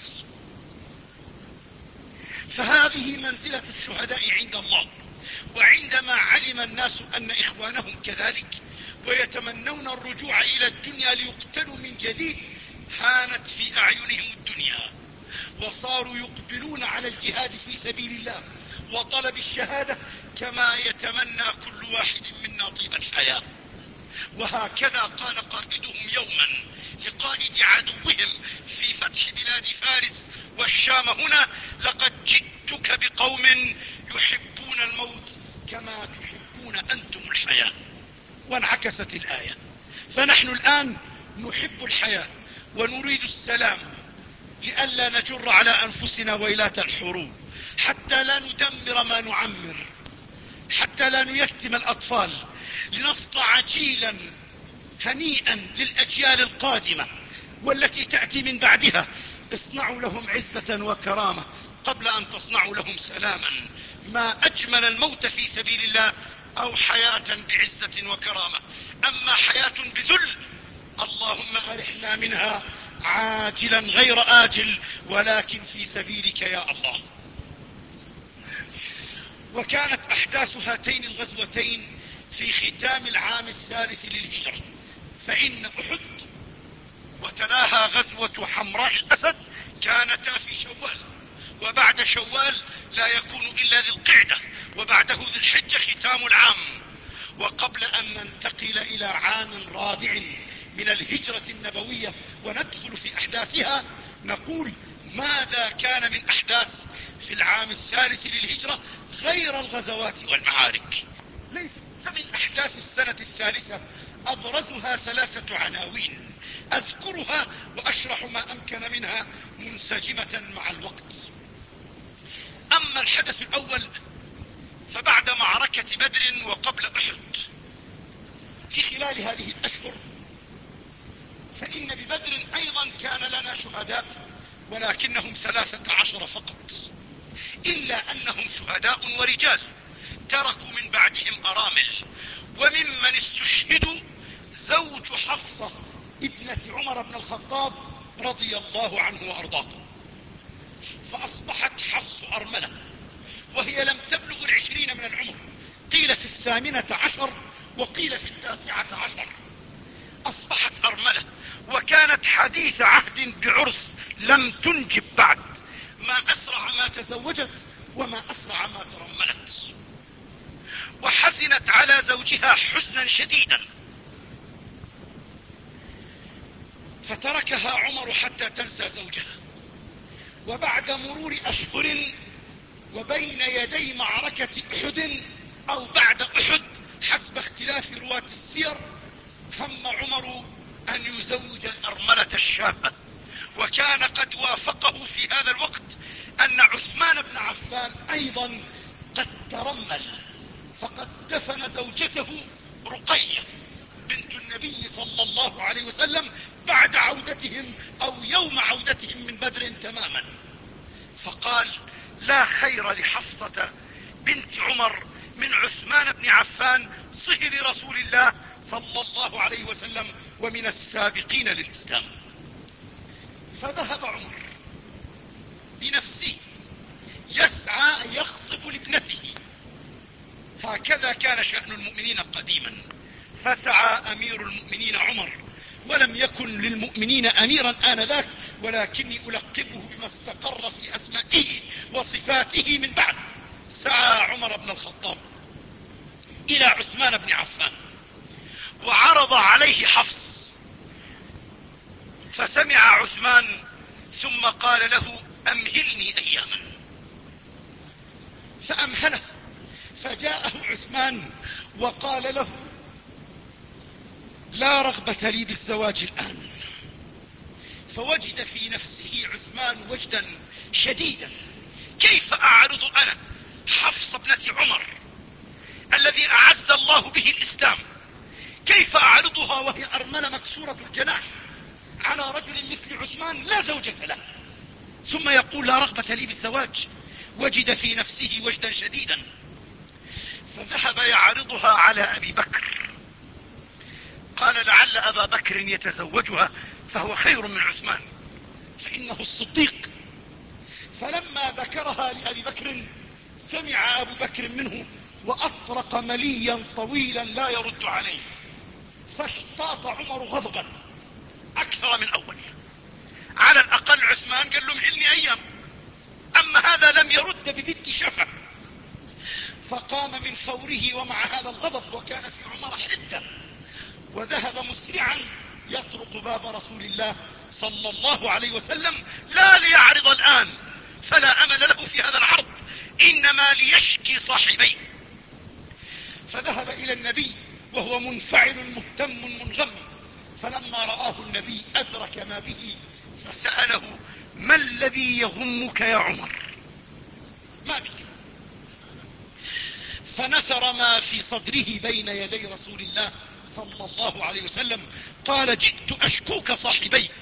S1: فهذه منزلة الشهداء عند الله. وعندما علم الناس أن إخوانهم كذلك ويتمنون الرجوع إلى الدنيا ليقتلوا من جديد، هانت في أعينهم الدنيا وصاروا يقبلون على الجهاد في سبيل الله وطلب الشهادة كما يتمنى كل واحد منا طيب الحياة. وهكذا قال قائدهم يوما لقائد عدوهم في فتح بلاد فارس والشام هنا: لقد جئتك بقوم يحبون الموت كما تحبون أنتم الحياة. وانعكست الآية، فنحن الآن نحب الحياة ونريد السلام لئلا نجر على أنفسنا ويلات الحروب، حتى لا ندمر ما نعمر، حتى لا نيتم الأطفال، لنصنع جيلا هنيئا للأجيال القادمة والتي تأتي من بعدها. اصنعوا لهم عزة وكرامة قبل أن تصنعوا لهم سلاما. ما أجمل الموت في سبيل الله، أو حياة بعزة وكرامة. أما حياة بذل، اللهم أرحنا منها عاجلا غير آجل، ولكن في سبيلك يا الله. وكانت أحداث هاتين الغزوتين في ختام العام الثالث للهجرة، فإن أحد وتلاها غزوة حمراء الأسد كانتا في شوال، وبعد شوال لا يكون إلا ذي القعدة، وبعده ذي الحجة ختام العام. وقبل أن ننتقل إلى عام رابع من الهجرة النبوية وندخل في أحداثها، نقول ماذا كان من أحداث في العام الثالث للهجرة غير الغزوات والمعارك. فمن أحداث السنة الثالثة أبرزها ثلاثة عناوين أذكرها وأشرح ما أمكن منها منسجمة مع الوقت. أما الحدث الأول فبعد معركة بدر وقبل أحد، في خلال هذه الأشهر، فإن ببدر أيضا كان لنا شهداء، ولكنهم ثلاثة عشر فقط، إلا أنهم شهداء ورجال تركوا من بعدهم أرامل. وممن استشهدوا زوج حفصة ابنة عمر بن الخطاب رضي الله عنه وأرضاه، فأصبحت حفص أرملة وهي لم تبلغ العشرين من العمر، قيل في الثامنة عشر وقيل في التاسعة عشر. أصبحت أرملة وكانت حديث عهد بعرس، لم تنجب بعد. ما أسرع ما تزوجت وما أسرع ما ترملت، وحزنت على زوجها حزنا شديدا، فتركها عمر حتى تنسى زوجها. وبعد مرور أشهر وبين يدي معركة أحد أو بعد أحد حسب اختلاف رواة السير، هم عمر أن يزوج الأرملة الشابة، وكان قد وافقه في هذا الوقت أن عثمان بن عفان أيضا قد ترمل، فقد دفن زوجته رقية بنت النبي صلى الله عليه وسلم بعد عودتهم أو يوم عودتهم من بدر تماما. فقال: لا خير لحفصة بنت عمر من عثمان بن عفان صهر رسول الله صلى الله عليه وسلم ومن السابقين للإسلام. فذهب عمر بنفسه يسعى يخطب لابنته، هكذا كان شأن المؤمنين قديما. فسعى أمير المؤمنين عمر، ولم يكن للمؤمنين أميرا آنذاك، ولكني ألقبه بما استقر في أسمائه وصفاته من بعد. سعى عمر بن الخطاب إلى عثمان بن عفان وعرض عليه حفص، فسمع عثمان ثم قال له: أمهلني أياما. فأمهله، فجاءه عثمان وقال له: لا رغبة لي بالزواج الآن. فوجد في نفسه عثمان وجدا شديدا: كيف أعرض أنا حفصة ابنة عمر الذي أعز الله به الإسلام، كيف أعرضها وهي أرملة مكسورة الجناح على رجل مثل عثمان لا زوجة له، ثم يقول لا رغبة لي بالزواج؟ وجد في نفسه وجدا شديدا، فذهب يعرضها على أبي بكر. قال: لعل أبا بكر يتزوجها فهو خير من عثمان، فإنه الصديق. فلما ذكرها لأبي بكر سمع أبو بكر منه وأطرق مليا طويلا لا يرد عليه، فاشتاط عمر غضبا اكثر من اول. على الاقل عثمان قال له مهلني ايام، اما هذا لم يرد ببنت شفة. فقام من فوره ومع هذا الغضب، وكان في عمر حدة، وذهب مسرعا يطرق باب رسول الله صلى الله عليه وسلم، لا ليعرض الآن فلا أمل له في هذا العرض، إنما ليشكي صاحبيه. فذهب إلى النبي وهو منفعل مهتم منغم، فلما رآه النبي أدرك ما به فسأله: ما الذي يغمك يا عمر؟ ما بك؟ فنثر ما في صدره بين يدي رسول الله صلى الله عليه وسلم. قال: جئت أشكوك صاحبيك.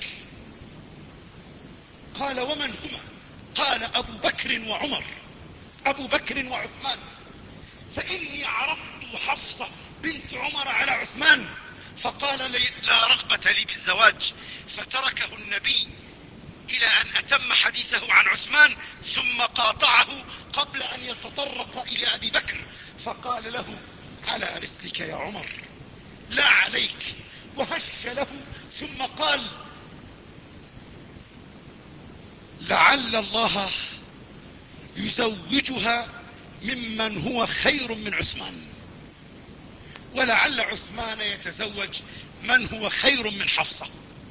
S1: قال: ومن هما؟ قال: أبو بكر وعمر، أبو بكر وعثمان، فإني عرضت حفصة بنت عمر على عثمان فقال لي: لا رغبة لي بالزواج، فتركه النبي إلى أن أتم حديثه عن عثمان، ثم قاطعه قبل أن يتطرق إلى أبي بكر فقال له: على رسلك يا عمر، لا عليك. وهش له ثم قال: لعل الله يزوجها ممن هو خير من عثمان، ولعل عثمان يتزوج من هو خير من حفصة.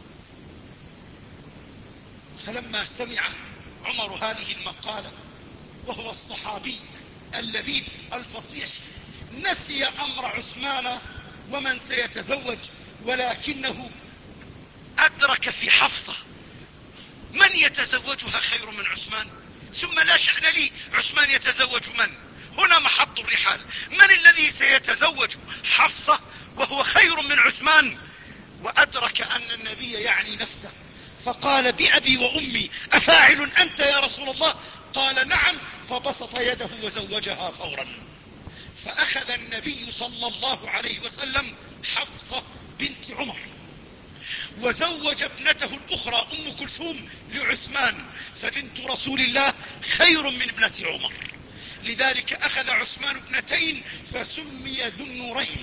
S1: فلما سمع عمر هذه المقالة، وهو الصحابي اللبيب الفصيح، نسي أمر عثمان ومن سيتزوج، ولكنه أدرك في حفصة من يتزوجها خير من عثمان. ثم لا شأن لي عثمان يتزوج من، هنا محط الرحال. من الذي سيتزوج حفصة وهو خير من عثمان؟ وأدرك أن النبي يعني نفسه، فقال: بأبي وأمي أفاعل أنت يا رسول الله؟ قال: نعم. فبسط يده وزوجها فورا. فأخذ النبي صلى الله عليه وسلم حفصة بنت عمر، وزوج ابنته الأخرى أم كلثوم لعثمان، فبنت رسول الله خير من ابنة عمر. لذلك أخذ عثمان ابنتين فسمي ذو النورين.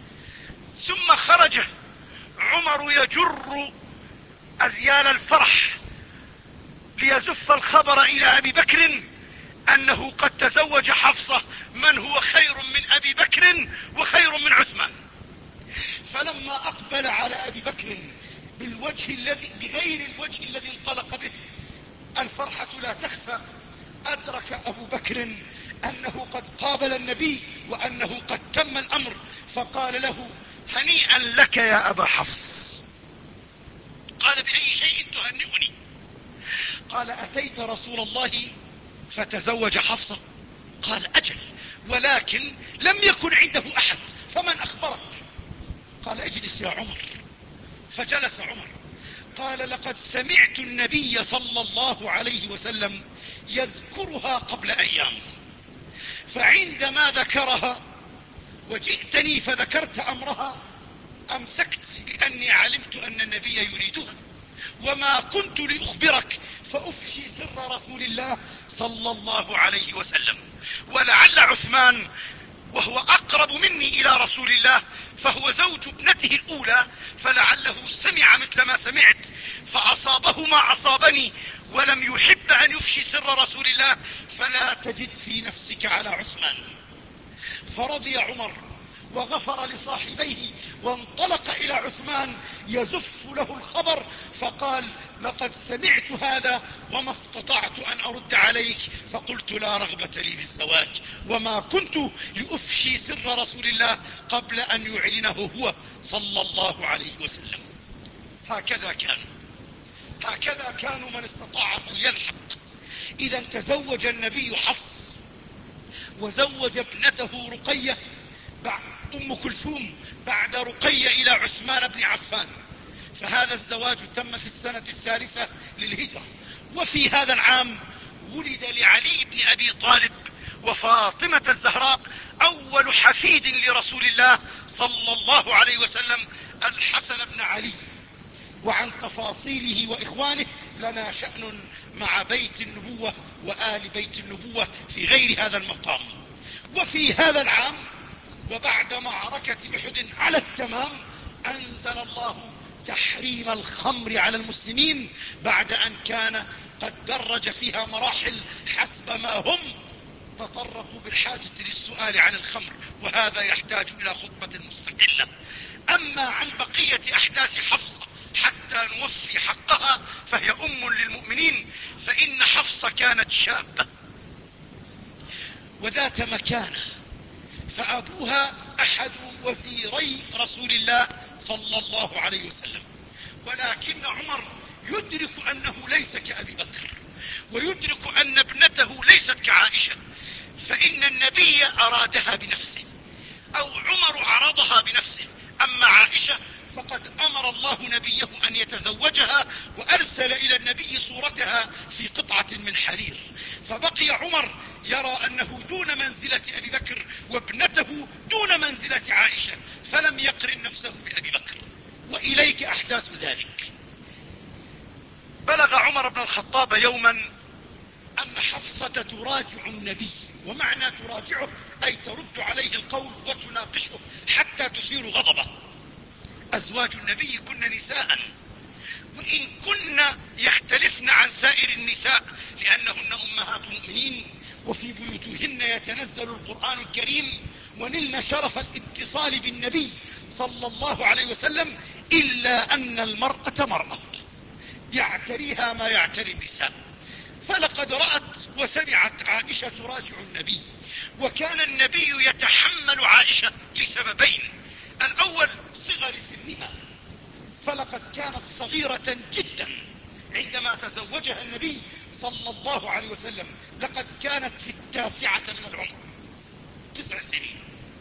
S1: ثم خرج عمر يجر أذيال الفرح ليزف الخبر إلى أبي بكر أنه قد تزوج حفصة من هو خير من أبي بكر وخير من عثمان. فلما أقبل على أبي بكر بالوجه الذي بغير الوجه الذي انطلق به، الفرحة لا تخفى، أدرك أبو بكر أنه قد قابل النبي وأنه قد تم الأمر، فقال له: هنيئا لك يا أبا حفص. قال: بأي شيء تهنئني؟ قال: أتيت رسول الله فتزوج حفصة؟ قال: أجل، ولكن لم يكن عنده أحد، فمن أخبرك؟ قال: اجلس يا عمر. فجلس عمر. قال: لقد سمعت النبي صلى الله عليه وسلم يذكرها قبل أيام، فعندما ذكرها وجئتني فذكرت أمرها أمسكت، لأني علمت أن النبي يريدها، وما كنت لأخبرك فأفشي سر رسول الله صلى الله عليه وسلم. ولعل عثمان وهو أقرب مني إلى رسول الله، فهو زوج ابنته الأولى، فلعله سمع مثل ما سمعت فأصابه ما أصابني، ولم يحب أن يفشي سر رسول الله، فلا تجد في نفسك على عثمان. فرضي عمر وغفر لصاحبيه، وانطلق إلى عثمان يزف له الخبر، فقال: لقد سمعت هذا وما استطعت أن أرد عليك، فقلت: لا رغبة لي بالزواج، وما كنت لأفشي سر رسول الله قبل أن يعلنه هو صلى الله عليه وسلم. هكذا كانوا هكذا كانوا من استطاع فليلحق. إذا تزوج النبي حفص، وزوج ابنته رقية بعد أم كلثوم بعد رقية إلى عثمان بن عفان، فهذا الزواج تم في السنة الثالثة للهجرة. وفي هذا العام ولد لعلي بن أبي طالب وفاطمة الزهراء أول حفيد لرسول الله صلى الله عليه وسلم، الحسن بن علي. وعن تفاصيله وإخوانه لنا شأن مع بيت النبوة وآل بيت النبوة في غير هذا المقام. وفي هذا العام وبعد معركة أحد على التمام أنزل الله تحريم الخمر على المسلمين بعد أن كان قد درج فيها مراحل حسب ما هم تطرقوا بالحاجة للسؤال عن الخمر، وهذا يحتاج إلى خطبة مستقلة. أما عن بقية أحداث حفصة حتى نوفي حقها، فهي أم للمؤمنين، فإن حفصة كانت شابة وذات مكانة، فأبوها أحد وزيري رسول الله صلى الله عليه وسلم، ولكن عمر يدرك أنه ليس كأبي بكر، ويدرك أن ابنته ليست كعائشة، فإن النبي أرادها بنفسه أو عمر عرضها بنفسه. أما عائشة فقد أمر الله نبيه أن يتزوجها، وأرسل إلى النبي صورتها في قطعة من حرير، فبقي عمر يرى أنه دون منزلة أبي بكر وابنته دون منزلة عائشة، فلم يقرن نفسه بأبي بكر. وإليك أحداث ذلك. بلغ عمر بن الخطاب يوما أن حفصة تراجع النبي، ومعنى تراجعه أي ترد عليه القول وتناقشه حتى تثير غضبه. أزواج النبي كن نساء، وإن كن يختلفن عن سائر النساء لأنهن أمهات المؤمنين، وفي بيوتهن يتنزل القرآن الكريم، ونلن شرف الاتصال بالنبي صلى الله عليه وسلم، إلا أن المرأة مرأة يعتريها ما يعتري النساء. فلقد رأت وسمعت عائشة تراجع النبي، وكان النبي يتحمل عائشة لسببين: الأول صغر سنها، فلقد كانت صغيرة جدا عندما تزوجها النبي صلى الله عليه وسلم، لقد كانت في التاسعة من العمر، تسع سنين،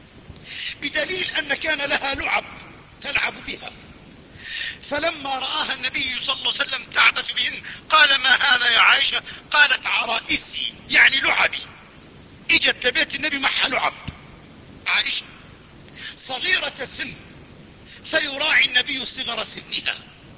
S1: بدليل أن كان لها لعب تلعب بها. فلما رآها النبي صلى الله عليه وسلم تعبث بهن قال: ما هذا يا عائشة؟ قالت: عرائسي، يعني لعبي. اجت لبيت النبي معها لعب، عائشة صغيرة سن، فيراعي النبي صغر سنها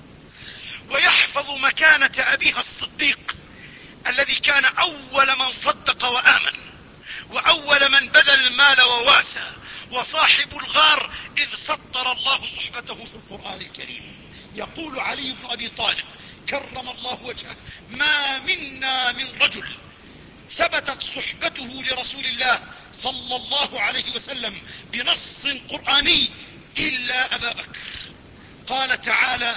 S1: ويحفظ مكانة أبيها الصديق الذي كان أول من صدق وآمن، وأول من بذل المال وواسى، وصاحب الغار إذ سطر الله صحبته في القرآن الكريم. يقول علي بن أبي طالب كرم الله وجهه: ما منا من رجل ثبتت صحبته لرسول الله صلى الله عليه وسلم بنص قرآني إلا أبا بكر. قال تعالى: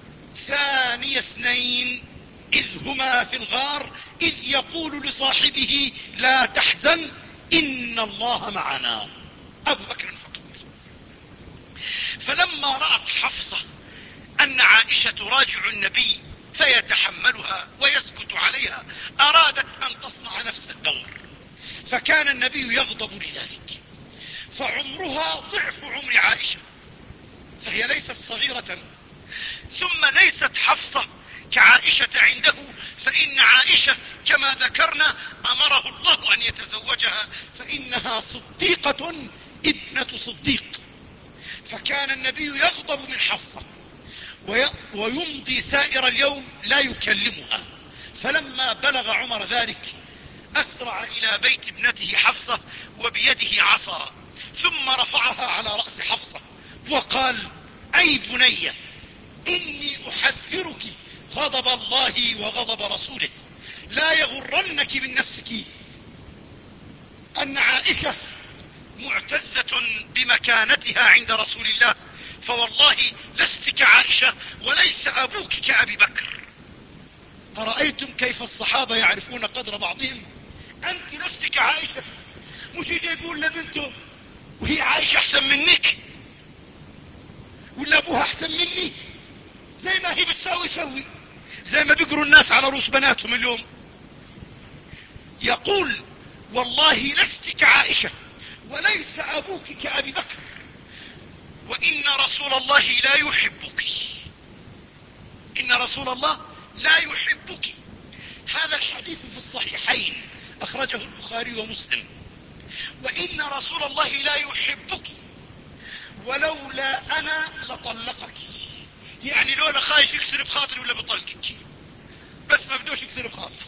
S1: ثاني اثنين إذ هما في الغار إذ يقول لصاحبه لا تحزن إن الله معنا. أبو بكر فقط. فلما رأت حفصة أن عائشة تراجع النبي فيتحملها ويسكت عليها، أرادت أن تصنع نفس الدور، فكان النبي يغضب لذلك. فعمرها ضعف عمر عائشة، فهي ليست صغيرة، ثم ليست حفصة كعائشة عنده، فإن عائشة كما ذكرنا أمره الله أن يتزوجها، فإنها صديقة ابنة صديق، فكان النبي يغضب من حفصة ويمضي سائر اليوم لا يكلمها. فلما بلغ عمر ذلك أسرع إلى بيت ابنته حفصة وبيده عصا، ثم رفعها على رأس حفصة وقال: أي بنية، إني أحذرك غضب الله وغضب رسوله، لا يغرنك من نفسك أن عائشة معتزة بمكانتها عند رسول الله، فوالله لست كعائشة وليس أبوك كأبي بكر. أرأيتم كيف الصحابة يعرفون قدر بعضهم؟ أنت لست كعائشة، مش يجي يقول لبنته وهي عائشة أحسن منك، ولا أبوها أحسن مني، زي ما هي بتساوي سوي، زي ما بيقروا الناس على رؤوس بناتهم اليوم. يقول: والله لست كعائشة وليس أبوك كأبي بكر، وإن رسول الله لا يحبك، إن رسول الله لا يحبك. هذا الحديث في الصحيحين أخرجه البخاري ومسلم. وإن رسول الله لا يحبك ولولا أنا لطلقك، يعني لولا خايف يكسر بخاطري ولا بطلقك، بس ما بدوش يكسر بخاطري.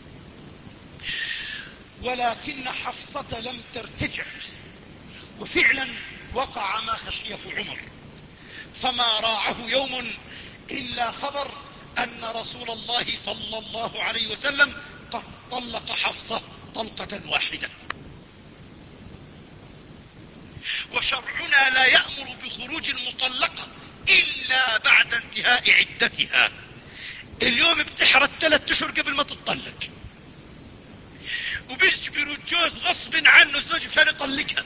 S1: ولكن حفصة لم ترتجع، وفعلا وقع ما خشيه عمر، فما راعه يوم إلا خبر أن رسول الله صلى الله عليه وسلم قد طلق حفصة طلقة واحدة. وشرعنا لا يأمر بخروج المطلقة إلا بعد انتهاء عدتها. اليوم بتحرد ثلاث اشهر قبل ما تطلق، وبيجبروا الجوز غصب عنه الزوج مشان يطلقها.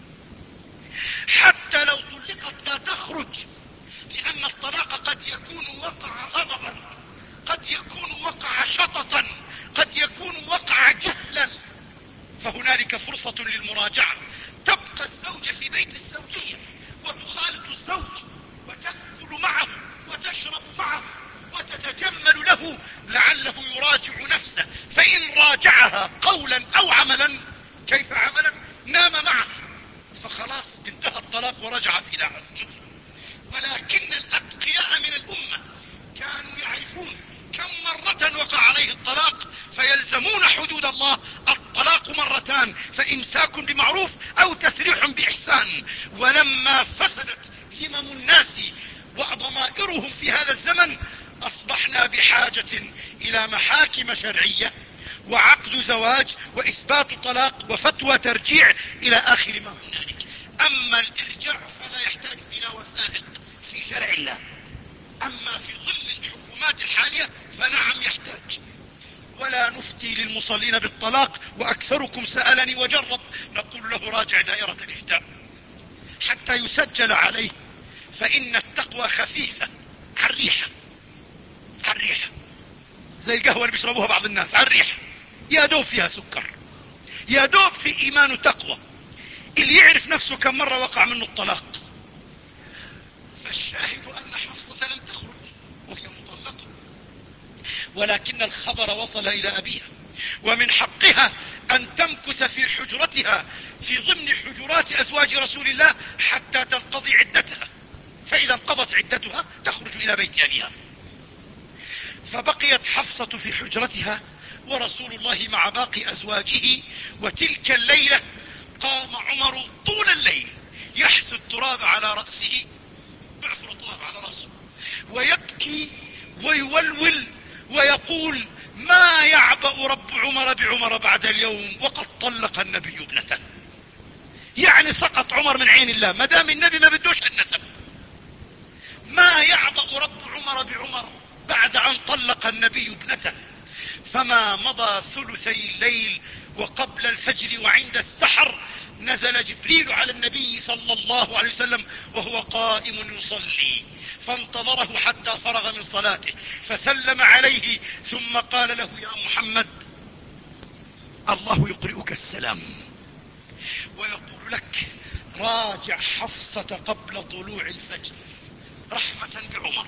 S1: حتى لو طلقت لا تخرج، لأن الطلاق قد يكون وقع غضبا، قد يكون وقع شططا، قد يكون وقع جهلا، فهنالك فرصة للمراجعة. تبقى الزوجة في بيت الزوجية وتخالط الزوج وتأكل معه وتشرب معه وتتجمل له لعله يراجع نفسه، فإن راجعها قولا أو عملا، كيف عملا؟ نام معه فخلاص انتهى الطلاق ورجعت إلى عصمته. ولكن الأتقياء من الأمة كانوا يعرفون كم مرة وقع عليه الطلاق فيلزمون حدود الله. الطلاق مرتان، فإمساك بمعروف أو تسريح بإحسان. ولما فسدت همم الناس وضمائرهم في هذا الزمن أصبحنا بحاجة إلى محاكم شرعية وعقد زواج وإثبات طلاق وفتوى ترجيع إلى آخر ما هنالك. أما الإرجاع فلا يحتاج إلى وثائق في شرع الله، أما في ظل الحكومات الحالية فنعم يحتاج. ولا نفتي للمصلين بالطلاق، وأكثركم سألني وجرب، نقول له راجع دائرة الإفتاء حتى يسجل عليه، فإن التقوى خفيفة عالريحة، عالريحة زي القهوة اللي بيشربوها بعض الناس، عالريحة يا دوب فيها سكر، يا دوب في إيمان وتقوى. اللي يعرف نفسه كم مرة وقع منه الطلاق. فالشاهد أن حفصة لم تخرج وهي مطلقة، ولكن الخبر وصل إلى أبيها، ومن حقها أن تمكث في حجرتها في ضمن حجرات أزواج رسول الله حتى تنقضي عدتها، فإذا انقضت عدتها تخرج إلى بيت أبيها. فبقيت حفصة في حجرتها ورسول الله مع باقي أزواجه. وتلك الليلة قام عمر طول الليل يحث التراب على رأسه، بعثر التراب على رأسه، ويبكي ويولول ويقول: ما يعبأ رب عمر بعمر بعد اليوم وقد طلق النبي ابنته. يعني سقط عمر من عين الله، ما دام النبي ما بدوش النسب. ما يعبأ رب عمر بعمر بعد أن طلق النبي ابنته. فما مضى ثلثي الليل وقبل الفجر وعند السحر نزل جبريل على النبي صلى الله عليه وسلم وهو قائم يصلي، فانتظره حتى فرغ من صلاته فسلم عليه، ثم قال له: يا محمد، الله يقرئك السلام ويقول لك: راجع حفصة قبل طلوع الفجر، رحمة بعمر،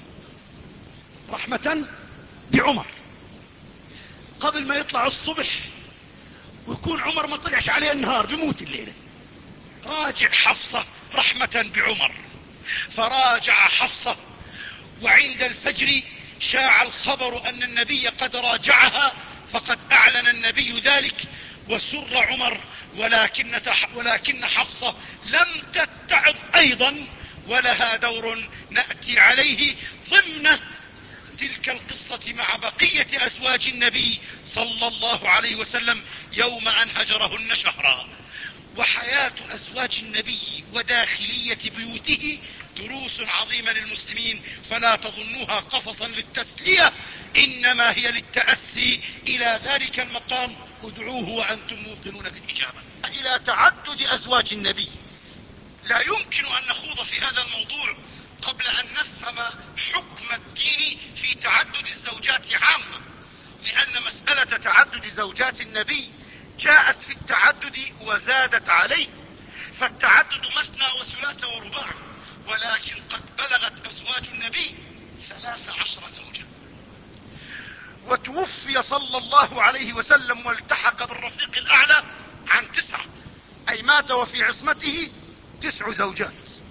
S1: رحمة بعمر، قبل ما يطلع الصبح ويكون عمر ما طلعش عليه النهار بموت الليلة. راجع حفصة رحمة بعمر. فراجع حفصة، وعند الفجر شاع الخبر أن النبي قد راجعها، فقد أعلن النبي ذلك وسر عمر. ولكن, ولكن حفصة لم تتعظ أيضا، ولها دور نأتي عليه ضمن تلك القصة مع بقية أزواج النبي صلى الله عليه وسلم يوم أن هجرهن شهرا. وحياة أزواج النبي وداخلية بيوته دروس عظيمة للمسلمين، فلا تظنوها قصصا للتسلية، إنما هي للتأسي إلى ذلك المقام: ادعوه وأنتم موقنون بالإجابة. إلى تعدد أزواج النبي لا يمكن أن نخوض في هذا الموضوع قبل أن نفهم حكم الدين في تعدد الزوجات عامة، لأن مسألة تعدد زوجات النبي جاءت في التعدد وزادت عليه، فالتعدد مثنى وثلاث ورباع، ولكن قد بلغت أزواج النبي ثلاث عشر زوجة. وتوفي صلى الله عليه وسلم والتحق بالرفيق الأعلى عن تسعة، أي مات وفي عصمته تسع زوجات.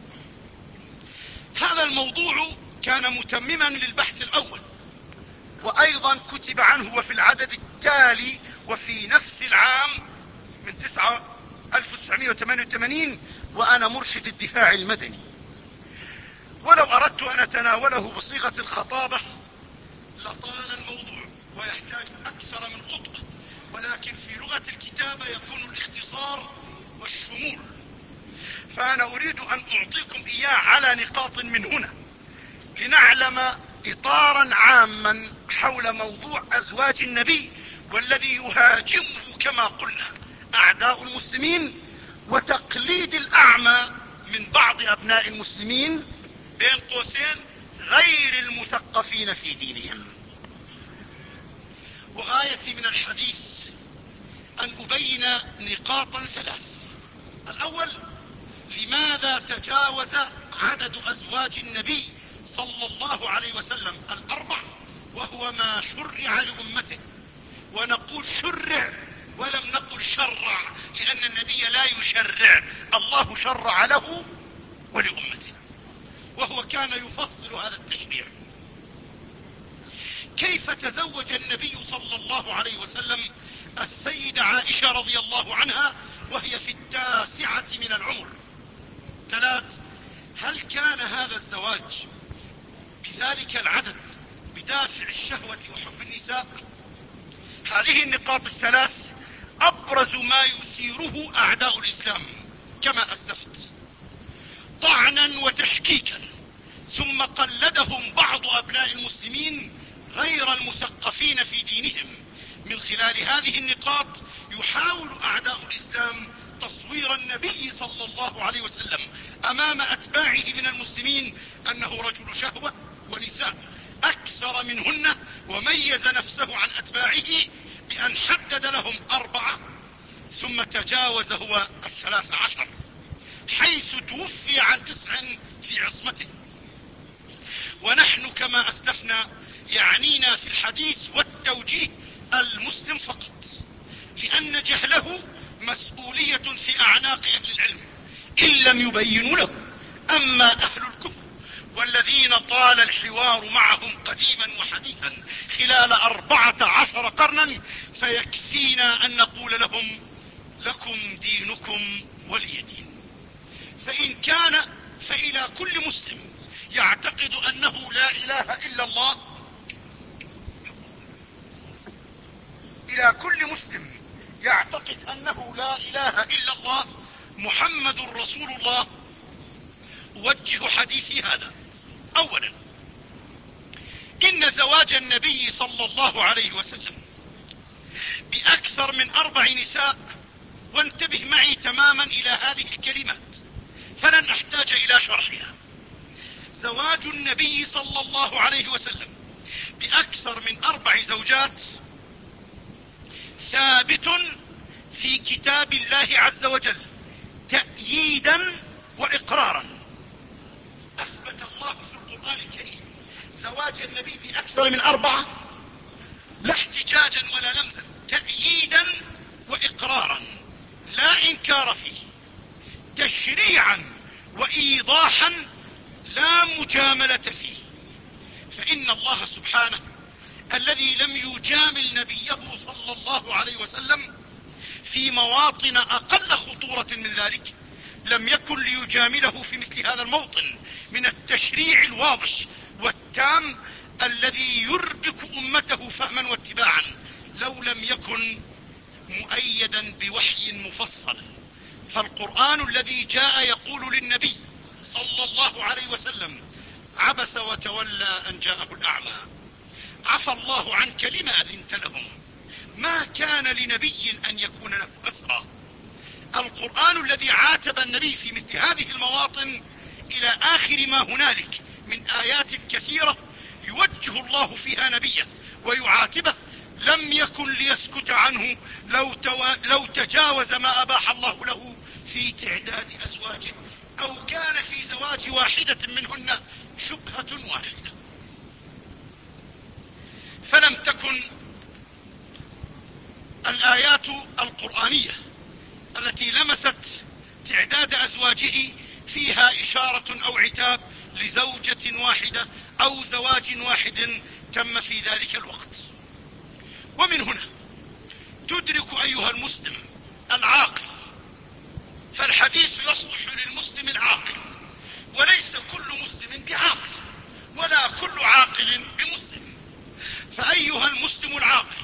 S1: هذا الموضوع كان متمما للبحث الأول، وأيضا كتب عنه وفي العدد التالي وفي نفس العام من ألف وتسعمائة وثمانية وثمانين، وأنا مرشد الدفاع المدني. ولو أردت أن أتناوله بصيغة الخطابة لطال الموضوع ويحتاج أكثر من خطبة، ولكن في لغة الكتابة يكون الاختصار والشمول، فأنا أريد أن أعطيكم إياه على نقاط من هنا لنعلم إطارا عاما حول موضوع أزواج النبي، والذي يهاجمه كما قلنا أعداء المسلمين وتقليد الأعمى من بعض أبناء المسلمين بين قوسين غير المثقفين في دينهم. وغايتي من الحديث أن أبين نقاطا ثلاث. الأول، لماذا تجاوز عدد أزواج النبي صلى الله عليه وسلم الأربع وهو ما شرع لأمته؟ ونقول شرع ولم نقل شرع، لأن النبي لا يشرع، الله شرع له ولأمته، وهو كان يفصل هذا التشريع. كيف تزوج النبي صلى الله عليه وسلم السيدة عائشة رضي الله عنها وهي في التاسعة من العمر؟ ثلاث، هل كان هذا الزواج بذلك العدد بدافع الشهوة وحب النساء؟ هذه النقاط الثلاث أبرز ما يثيره أعداء الإسلام كما أسلفت طعنا وتشكيكا، ثم قلدهم بعض أبناء المسلمين غير المثقفين في دينهم. من خلال هذه النقاط يحاول أعداء الإسلام تصوير النبي صلى الله عليه وسلم أمام أتباعه من المسلمين أنه رجل شهوة ونساء أكثر منهن، وميز نفسه عن أتباعه بأن حدد لهم أربعة ثم تجاوز هو الثلاث عشر، حيث توفي عن تسع في عصمته. ونحن كما أسلفنا يعنينا في الحديث والتوجيه المسلم فقط، لأن جهله مسؤولية في أعناق أهل العلم إن لم يبينوا له. أما أهل الكفر والذين طال الحوار معهم قديما وحديثا خلال أربعة عشر قرنا فيكفينا أن نقول لهم لكم دينكم ولي دين. فإن كان فإلى كل مسلم يعتقد أنه لا إله إلا الله، إلى كل مسلم يعتقد أنه لا إله إلا الله محمد رسول الله أوجه حديثي هذا. أولا، إن زواج النبي صلى الله عليه وسلم بأكثر من أربع نساء، وانتبه معي تماما إلى هذه الكلمات فلن أحتاج إلى شرحها. زواج النبي صلى الله عليه وسلم بأكثر من أربع زوجات ثابت في كتاب الله عز وجل تأييدا وإقرارا. أثبت الله في القرآن الكريم زواج النبي بأكثر من أربعة، لا احتجاجا ولا لمزا، تأييدا وإقرارا لا إنكار فيه، تشريعا وإيضاحا لا مجاملة فيه. فإن الله سبحانه الذي لم يجامل نبيه صلى الله عليه وسلم في مواطن أقل خطورة من ذلك لم يكن ليجامله في مثل هذا الموطن من التشريع الواضح والتام الذي يربك أمته فهما واتباعا لو لم يكن مؤيدا بوحي مفصل. فالقرآن الذي جاء يقول للنبي صلى الله عليه وسلم عبس وتولى أن جاءه الأعمى، عفى الله عنك لما أذنت لهم، ما كان لنبي أن يكون له أسرى. القرآن الذي عاتب النبي في مثل هذه المواطن إلى آخر ما هنالك من آيات كثيرة يوجه الله فيها نبيه ويعاتبه لم يكن ليسكت عنه لو, تو... لو تجاوز ما أباح الله له في تعداد أزواجه أو كان في زواج واحدة منهن شبهة واحدة. فلم تكن الآيات القرآنية التي لمست تعداد أزواجه فيها إشارة أو عتاب لزوجة واحدة أو زواج واحد تم في ذلك الوقت. ومن هنا تدرك أيها المسلم العاقل، فالحديث يصلح للمسلم العاقل وليس كل مسلم بعاقل، ولا كل عاقل بمسلم. فأيها المسلم العاقل،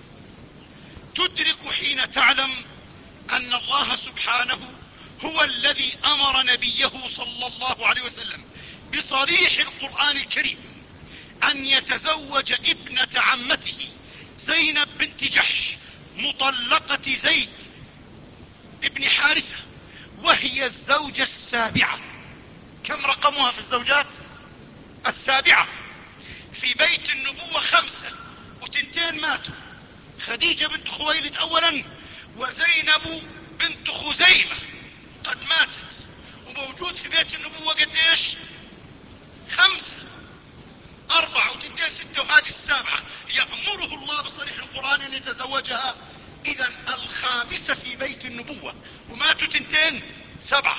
S1: تدرك حين تعلم أن الله سبحانه هو الذي أمر نبيه صلى الله عليه وسلم بصريح القرآن الكريم أن يتزوج ابنة عمته زينب بنت جحش مطلقة زيد ابن حارثة، وهي الزوجة السابعة. كم رقمها في الزوجات؟ السابعة. في بيت النبوة خمسة وتنتين ماتوا، خديجة بنت خويلد اولا، وزينب بنت خزيمة قد ماتت. وموجود في بيت النبوة قديش؟ خمسة، أربعة وتنتين ستة، وهذه السابعة يأمره الله بصريح القرآن أن يتزوجها. إذا الخامسة في بيت النبوة وماتوا تنتين، سبعة.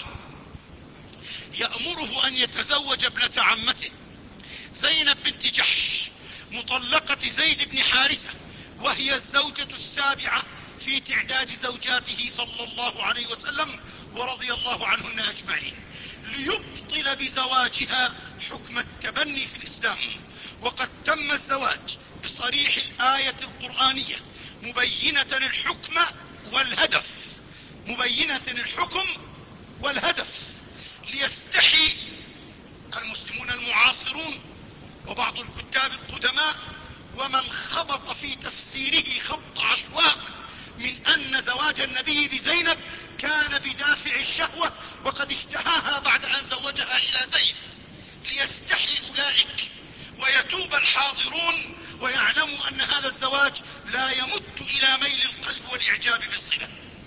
S1: يأمره أن يتزوج ابنة عمته زينب بنت جحش مطلقة زيد بن حارثة، وهي الزوجة السابعة في تعداد زوجاته صلى الله عليه وسلم ورضي الله عنهن أجمعين، ليبطل بزواجها حكم التبني في الإسلام. وقد تم الزواج بصريح الآية القرآنية مبينة الحكم والهدف، مبينة الحكم والهدف، ليستحي المسلمون المعاصرون وبعض الكتاب القدماء ومن خبط في تفسيره خبط عشواء من أن زواج النبي بزينب كان بدافع الشهوة وقد اشتهاها بعد أن زوجها إلى زيد، ليستحي أولئك ويتوب الحاضرون ويعلموا أن هذا الزواج لا يمت إلى ميل القلب والإعجاب بالصلة.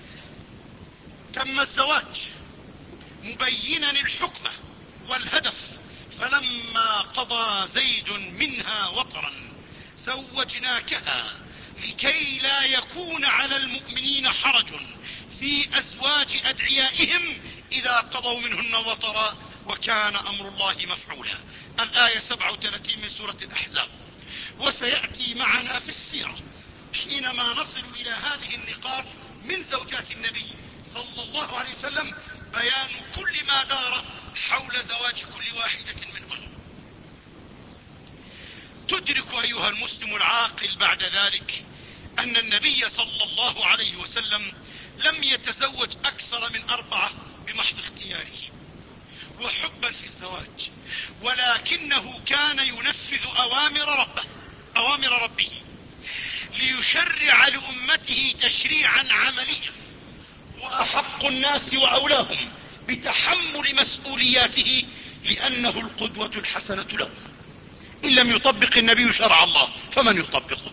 S1: تم الزواج مبينا الحكم والهدف، فلما قضى زيد منها وطرا زوجناكها لكي لا يكون على المؤمنين حرج في أزواج أدعيائهم إذا قضوا منهن وطرا وكان أمر الله مفعولا. الآية سبعة وثلاثين من سورة الأحزاب. وسيأتي معنا في السيرة حينما نصل إلى هذه النقاط من زوجات النبي صلى الله عليه وسلم بيان كل ما دار حول زواج كل واحدة منهن. تدرك أيها المسلم العاقل بعد ذلك أن النبي صلى الله عليه وسلم لم يتزوج أكثر من أربعة بمحض اختياره وحبا في الزواج، ولكنه كان ينفذ أوامر ربه أوامر ربه ليشرع لأمته تشريعا عمليا، وأحق الناس وأولاهم بتحمل مسؤولياته لأنه القدوة الحسنة له. إن لم يطبق النبي شرع الله فمن يطبقه؟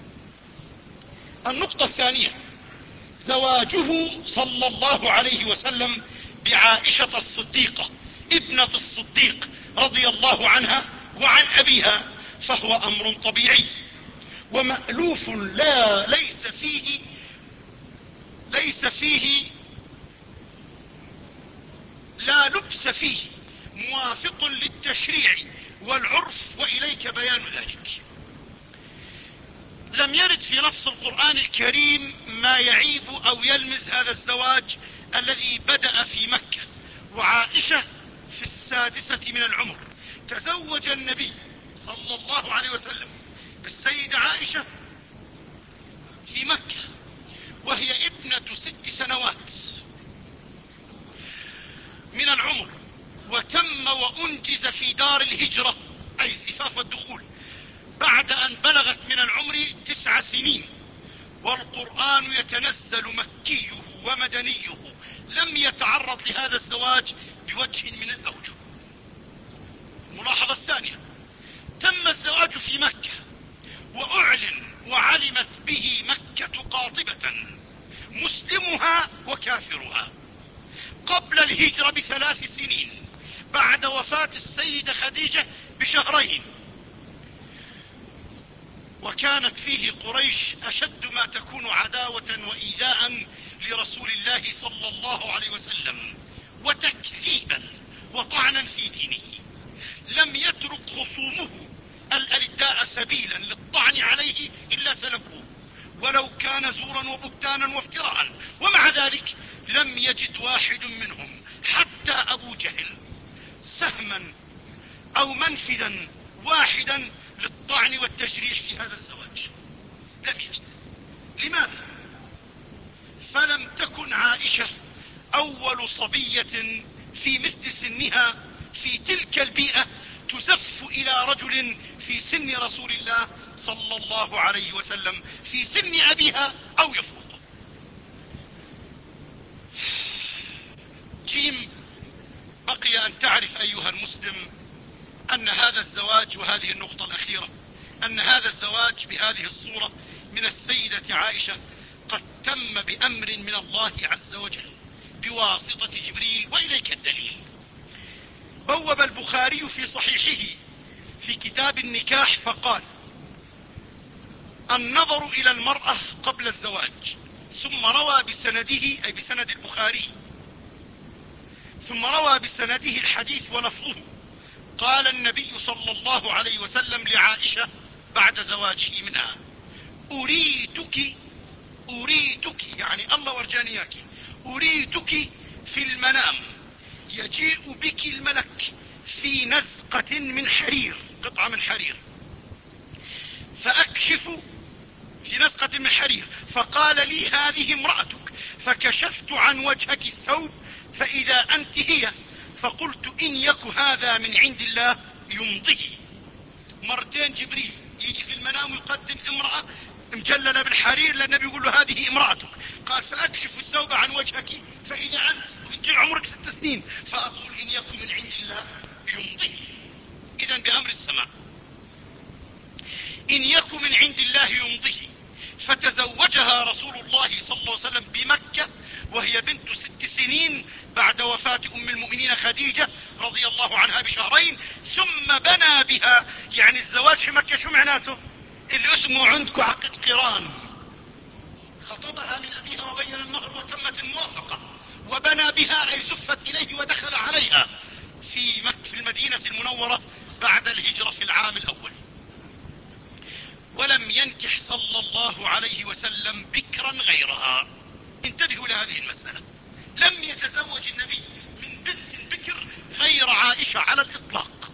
S1: النقطة الثانية، زواجه صلى الله عليه وسلم بعائشة الصديقة ابنة الصديق رضي الله عنها وعن أبيها، فهو أمر طبيعي ومألوف لا ليس فيه ليس فيه لا لبس فيه، موافق للتشريع والعرف، وإليك بيان ذلك. لم يرد في نص القرآن الكريم ما يعيب أو يلمز هذا الزواج الذي بدأ في مكة، وعائشة في السادسة من العمر. تزوج النبي صلى الله عليه وسلم بالسيدة عائشة في مكة وهي ابنة ست سنوات من العمر، وتم وأنجز في دار الهجرة أي الزفاف والدخول بعد أن بلغت من العمر تسع سنين، والقرآن يتنزل مكيه ومدنيه لم يتعرض لهذا الزواج بوجه من الأوجه. الملاحظة الثانية، تم الزواج في مكة وأعلن وعلمت به مكة قاطبة مسلمها وكافرها قبل الهجرة بثلاث سنين بعد وفاة السيدة خديجة بشهرين، وكانت فيه قريش أشد ما تكون عداوة وإيذاء لرسول الله صلى الله عليه وسلم وتكذيبا وطعنا في دينه. لم يترك خصومه الألداء سبيلا للطعن عليه إلا سلكوه، ولو كان زورا وبهتانا وافتراء، ومع ذلك لم يجد واحد منهم حتى أبو جهل سهما او منفذا واحدا للطعن والتجريح في هذا الزواج، لم يجد. لماذا؟ فلم تكن عائشة اول صبية في مثل سنها في تلك البيئة تزف الى رجل في سن رسول الله صلى الله عليه وسلم، في سن ابيها او يفوقه. جيم، بقي ان تعرف ايها المسلم ان هذا الزواج، وهذه النقطة الاخيرة، ان هذا الزواج بهذه الصورة من السيدة عائشة قد تم بامر من الله عز وجل بواسطة جبريل، واليك الدليل. بوب البخاري في صحيحه في كتاب النكاح فقال: النظر الى المرأة قبل الزواج، ثم روى بسنده، اي بسند البخاري، ثم روى بسنده الحديث ولفظه: قال النبي صلى الله عليه وسلم لعائشة بعد زواجه منها: اريدك اريدك يعني الله ورجاني اياك، اريدك في المنام يجيء بك الملك في نزقة من حرير، قطعة من حرير، فاكشف في نزقة من حرير، فقال لي: هذه امرأتك، فكشفت عن وجهك الثوب فاذا انت هي، فقلت: ان يك هذا من عند الله يمضيه. مرتين جبريل يجي في المنام ويقدم امرأة مجللة بالحرير للنبي، يقول له: هذه امرأتك. قال: فاكشف الثوب عن وجهك فاذا انت، وانت عمرك ست سنين، فاقول: ان يك من عند الله يمضيه. اذا بامر السماء، ان يك من عند الله يمضيه. فتزوجها رسول الله صلى الله عليه وسلم بمكة وهي بنت ست سنين بعد وفاة ام المؤمنين خديجة رضي الله عنها بشهرين، ثم بنى بها. يعني الزواج في مكة شو معناته؟ اللي اسمه عندكم عقد قران، خطبها من ابيها وبين المهر وتمت الموافقة، وبنى بها اي زفت اليه ودخل عليها في مكة في المدينة المنورة بعد الهجرة في العام الاول. ولم ينكح صلى الله عليه وسلم بكرا غيرها. انتبهوا لهذه المسألة، لم يتزوج النبي من بنت بكر غير عائشة على الاطلاق،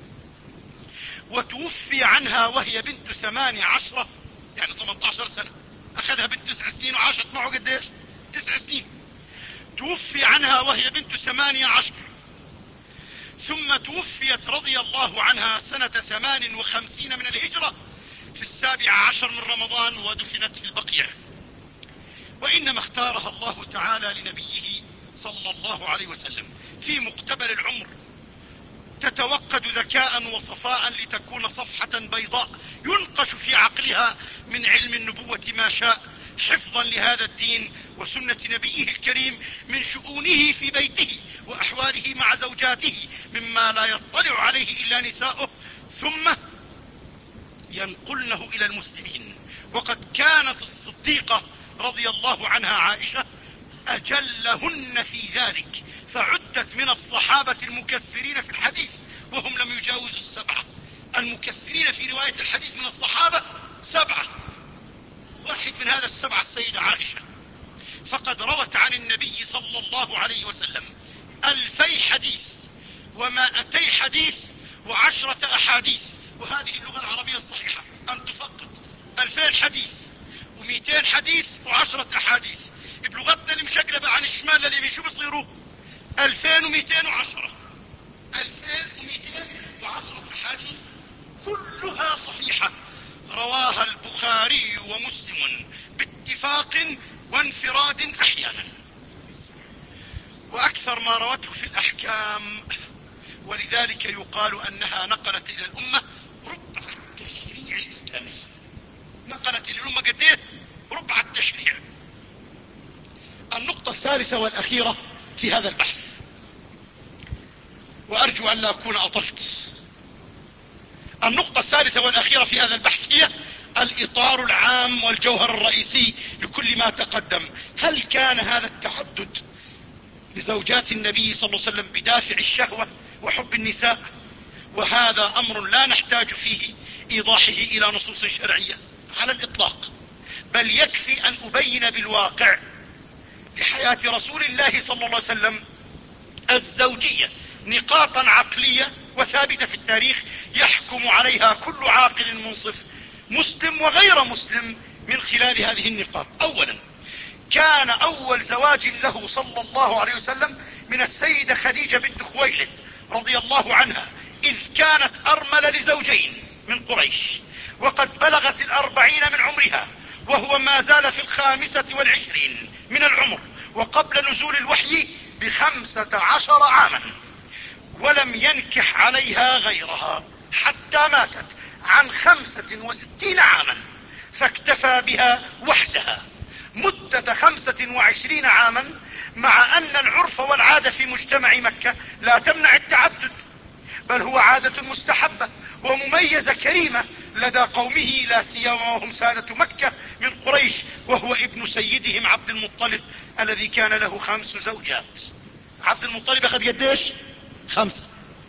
S1: وتوفي عنها وهي بنت ثمان عشرة، يعني ثمانية عشر سنة. اخذها بنت تسع سنين وعاشت معه قديش؟ تسع سنين. توفي عنها وهي بنت ثمانية عشر، ثم توفيت رضي الله عنها سنة ثمان وخمسين من الهجرة في السابع عشر من رمضان، ودفنت في البقيع. وانما اختارها الله تعالى لنبيه صلى الله عليه وسلم في مقتبل العمر، تتوقد ذكاء وصفاء لتكون صفحة بيضاء ينقش في عقلها من علم النبوة ما شاء، حفظا لهذا الدين وسنة نبيه الكريم من شؤونه في بيته واحواله مع زوجاته مما لا يطلع عليه الا نساؤه، ثم ينقلنه الى المسلمين. وقد كانت الصديقة رضي الله عنها عائشة اجلهن في ذلك، فعدت من الصحابة المكثرين في الحديث وهم لم يجاوزوا السبعة. المكثرين في رواية الحديث من الصحابة سبعة، واحد من هذا السبعة السيدة عائشة، فقد روت عن النبي صلى الله عليه وسلم الفي حديث ومائتي حديث وعشرة احاديث. وهذه اللغة العربية الصحيحة ان تفقد الفين حديث ومئتين حديث وعشرة احاديث. بلغتنا المشقلبة عن الشمال لليمين شو بيصيروا؟ الفين ومئتين وعشرة، الفين ومئتين وعشرة احاديث كلها صحيحة، رواها البخاري ومسلم باتفاق وانفراد احيانا. واكثر ما روته في الاحكام، ولذلك يقال انها نقلت الى الامة ربع التشريع الاسلامي. نقلت الى الامة قد ايه؟ ربع التشريع. النقطة الثالثة والاخيرة في هذا البحث، وارجو ان لا اكون اطلت. النقطة الثالثة والاخيرة في هذا البحث هي الاطار العام والجوهر الرئيسي لكل ما تقدم. هل كان هذا التعدد لزوجات النبي صلى الله عليه وسلم بدافع الشهوة وحب النساء؟ وهذا امر لا نحتاج فيه ايضاحه الى نصوص شرعية على الاطلاق، بل يكفي ان ابين بالواقع لحياة رسول الله صلى الله عليه وسلم الزوجية نقاطا عقلية وثابتة في التاريخ يحكم عليها كل عاقل منصف مسلم وغير مسلم من خلال هذه النقاط. اولا، كان اول زواج له صلى الله عليه وسلم من السيدة خديجة بنت خويلد رضي الله عنها، اذ كانت ارملة لزوجين من قريش وقد بلغت الاربعين من عمرها، وهو ما زال في الخامسة والعشرين من العمر وقبل نزول الوحي بخمسة عشر عاما، ولم ينكح عليها غيرها حتى ماتت عن خمسة وستين عاما، فاكتفى بها وحدها مدة خمسة وعشرين عاما، مع ان العرف والعادة في مجتمع مكة لا تمنع التعدد، بل هو عادة مستحبة ومميزة كريمة لدى قومه، لا سيما وهم سادة مكة من قريش، وهو ابن سيدهم عبد المطلب الذي كان له خمس زوجات. عبد المطلب اخذ قديش؟ خمسة.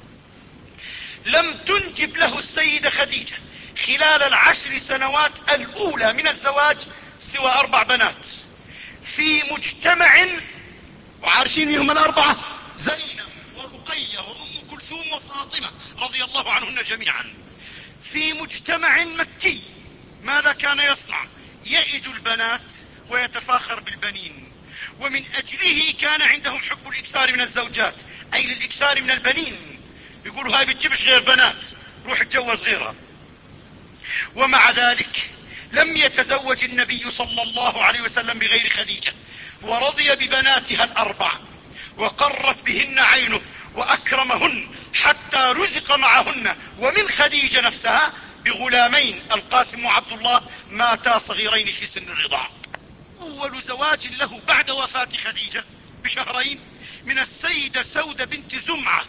S1: لم تنجب له السيدة خديجة خلال العشر سنوات الاولى من الزواج سوى اربع بنات في مجتمع، وعارفين هم الاربعة: زينب ورقية وام كلثوم وفاطمة رضي الله عنهن جميعا. في مجتمع مكي ماذا كان يصنع؟ يئد البنات ويتفاخر بالبنين، ومن اجله كان عندهم حب الاكثار من الزوجات، اي للاكثار من البنين. يقولوا هاي بتجيبش غير بنات، روح اتجوز غيرها. ومع ذلك لم يتزوج النبي صلى الله عليه وسلم بغير خديجة، ورضي ببناتها الاربع وقرت بهن عينه واكرمهن، حتى رزق معهن ومن خديجة نفسها بغلامين القاسم وعبد الله، ماتا صغيرين في سن الرضاعة. اول زواج له بعد وفاة خديجة بشهرين من السيدة سودة بنت زمعة،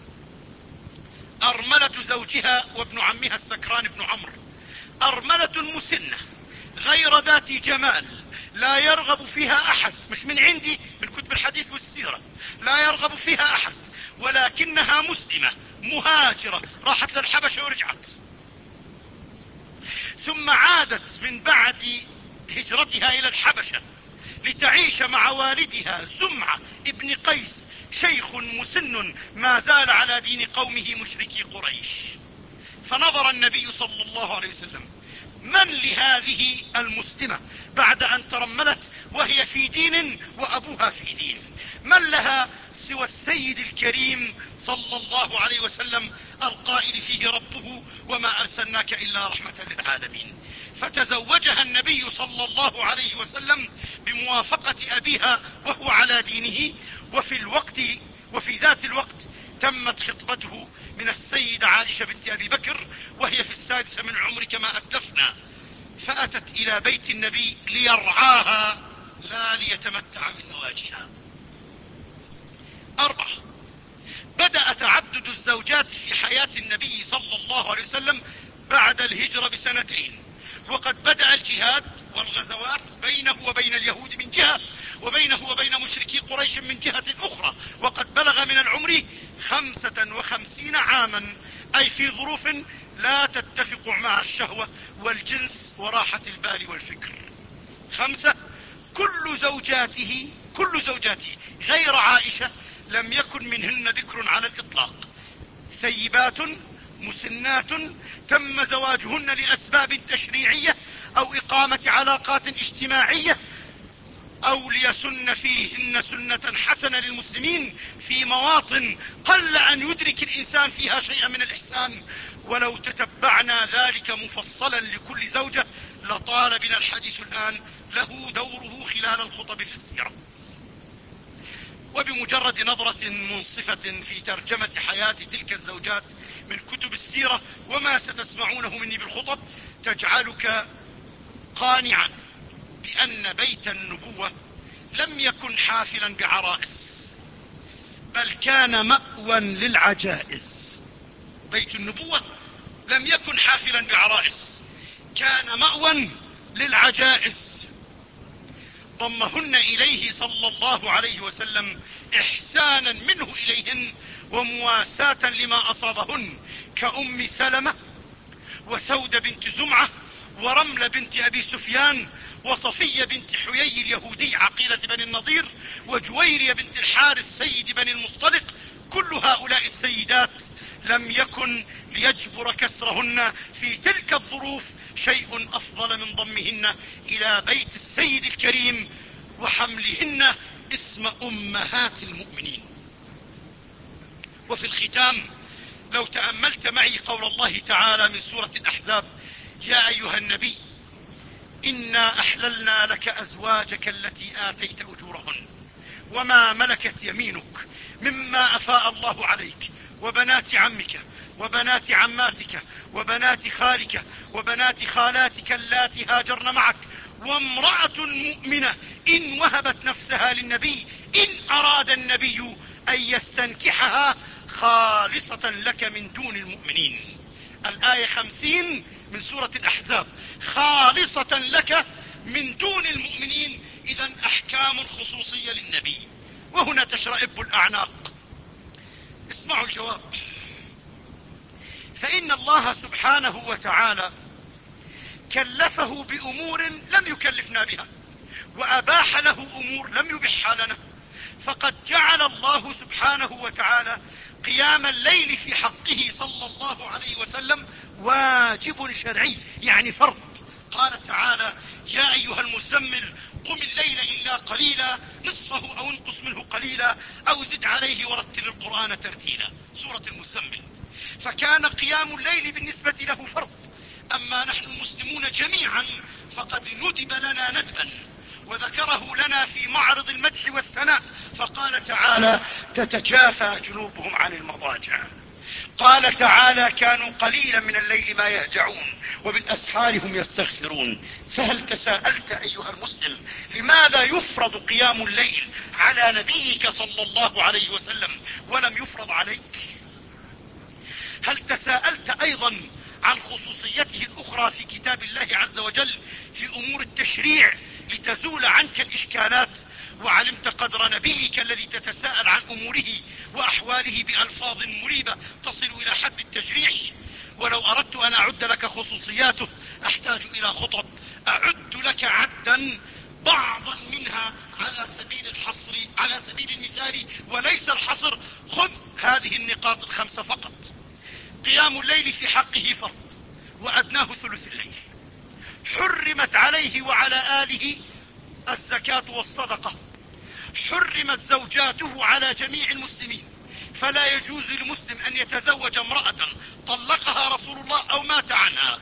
S1: ارملة زوجها وابن عمها السكران بن عمرو، ارملة مسنة غير ذات جمال لا يرغب فيها احد، مش من عندي، من كتب الحديث والسيرة، لا يرغب فيها احد، ولكنها مسلمة مهاجرة راحت للحبشة ورجعت، ثم عادت من بعد هجرتها الى الحبشة لتعيش مع والدها زمعة ابن قيس، شيخ مسن ما زال على دين قومه مشركي قريش. فنظر النبي صلى الله عليه وسلم: من لهذه المسلمة بعد ان ترملت وهي في دين وابوها في دين؟ من لها سوى السيد الكريم صلى الله عليه وسلم القائل فيه ربه: وما ارسلناك الا رحمة للعالمين. فتزوجها النبي صلى الله عليه وسلم بموافقة ابيها وهو على دينه، وفي الوقت وفي ذات الوقت تمت خطبته من السيدة عائشة بنت ابي بكر وهي في السادسة من العمر كما اسلفنا، فاتت الى بيت النبي ليرعاها لا ليتمتع بزواجها. اربعة، بدأ تعدد الزوجات في حياة النبي صلى الله عليه وسلم بعد الهجرة بسنتين، وقد بدأ الجهاد والغزوات بينه وبين اليهود من جهة، وبينه وبين مشركي قريش من جهة اخرى، وقد بلغ من العمر خمسة وخمسين عاما، اي في ظروف لا تتفق مع الشهوة والجنس وراحة البال والفكر. خمسة، كل زوجاته كل زوجاته غير عائشة لم يكن منهن ذكر على الاطلاق، ثيبات مسنات تم زواجهن لاسباب تشريعية او اقامة علاقات اجتماعية، او ليسن فيهن سنة حسنة للمسلمين في مواطن قل ان يدرك الانسان فيها شيئا من الاحسان. ولو تتبعنا ذلك مفصلا لكل زوجة لطال بنا الحديث الان، له دوره خلال الخطب في السيرة. وبمجرد نظرة منصفة في ترجمة حياة تلك الزوجات من كتب السيرة وما ستسمعونه مني بالخطب تجعلك قانعا بأن بيت النبوة لم يكن حافلا بعرائس، بل كان مأوى للعجائز. بيت النبوة لم يكن حافلا بعرائس، كان مأوى للعجائز، ضمهن إليه صلى الله عليه وسلم إحسانا منه إليهن ومواساة لما أصابهن، كأم سلمة وسودة بنت زمعة ورملة بنت أبي سفيان وصفية بنت حيي اليهودي عقيلة بني النضير وجويرية بنت الحارث سيد بني المصطلق، كل هؤلاء السيدات لم يكن ليجبر كسرهن في تلك الظروف شيء أفضل من ضمهن إلى بيت السيد الكريم وحملهن اسم أمهات المؤمنين. وفي الختام، لو تأملت معي قول الله تعالى من سورة الأحزاب: يا أيها النبي إنا أحللنا لك أزواجك التي آتيت أجورهن وما ملكت يمينك مما أفاء الله عليك وبنات عمك وبنات عماتك وبنات خالك وبنات خالاتك اللاتي هاجرن معك وامرأة مؤمنة إن وهبت نفسها للنبي إن أراد النبي أن يستنكحها خالصة لك من دون المؤمنين. الآية خمسين من سورة الأحزاب: خالصة لك من دون المؤمنين. إذن أحكام خصوصية للنبي. وهنا تشرئب الأعناق. اسمعوا الجواب. فإن الله سبحانه وتعالى كلفه بأمور لم يكلفنا بها، وأباح له أمور لم يبحها لنا. فقد جعل الله سبحانه وتعالى قيام الليل في حقه صلى الله عليه وسلم واجب شرعي، يعني فرض. قال تعالى: يا أيها المزمل قم الليل إلا قليلا نصفه أو انقص منه قليلا أو زد عليه ورتل القرآن ترتيلا. سورة المزمل. فكان قيام الليل بالنسبة له فرض. أما نحن المسلمون جميعا فقد ندب لنا ندبا، وذكره لنا في معرض المدح والثناء، فقال تعالى: تتجافى جنوبهم عن المضاجع. قال تعالى: كانوا قليلا من الليل ما يهجعون وبالأسحار هم يستغفرون. فهل تساءلت أيها المسلم لماذا يفرض قيام الليل على نبيك صلى الله عليه وسلم ولم يفرض عليك؟ هل تساءلت أيضا عن خصوصيته الأخرى في كتاب الله عز وجل في أمور التشريع لتزول عنك الإشكالات؟ وعلمت قدر نبيك الذي تتساءل عن أموره وأحواله بألفاظ مريبة تصل إلى حد التجريح. ولو أردت أن أعد لك خصوصياته أحتاج إلى خطب. أعد لك عدا بعضا منها على سبيل الحصر، على سبيل المثال وليس الحصر. خذ هذه النقاط الخمسة فقط. قيام الليل في حقه فرض، وأدناه ثلث الليل. حرمت عليه وعلى آله الزكاة والصدقة. حرمت زوجاته على جميع المسلمين، فلا يجوز للمسلم أن يتزوج امرأة طلقها رسول الله أو مات عنها.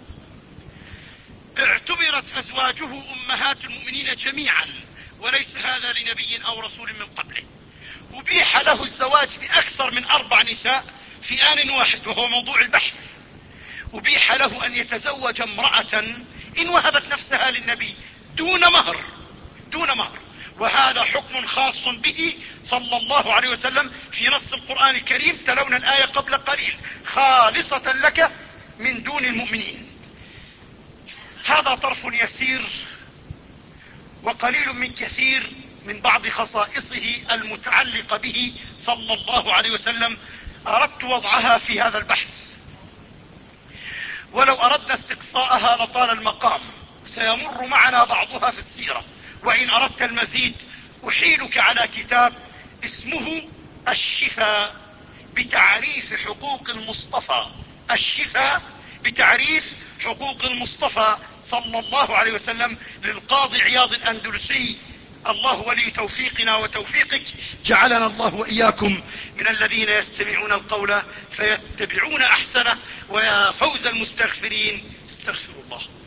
S1: اعتبرت أزواجه أمهات المؤمنين جميعا، وليس هذا لنبي أو رسول من قبله. أبيح له الزواج بأكثر من أربع نساء في آن واحد، وهو موضوع البحث. أبيح له أن يتزوج امرأة إن وهبت نفسها للنبي دون مهر، دون مهر. وهذا حكم خاص به صلى الله عليه وسلم في نص القرآن الكريم. تلونا الآية قبل قليل: خالصة لك من دون المؤمنين. هذا طرف يسير وقليل من كثير من بعض خصائصه المتعلقة به صلى الله عليه وسلم. أردت وضعها في هذا البحث، ولو أردنا استقصاءها لطال المقام. سيمر معنا بعضها في السيرة، وإن أردت المزيد أحيلك على كتاب اسمه الشفاء بتعريف حقوق المصطفى. الشفاء بتعريف حقوق المصطفى صلى الله عليه وسلم للقاضي عياض الأندلسي. الله ولي توفيقنا وتوفيقك. جعلنا الله وإياكم من الذين يستمعون القول فيتبعون أحسنه. ويا فوز المستغفرين، استغفروا الله.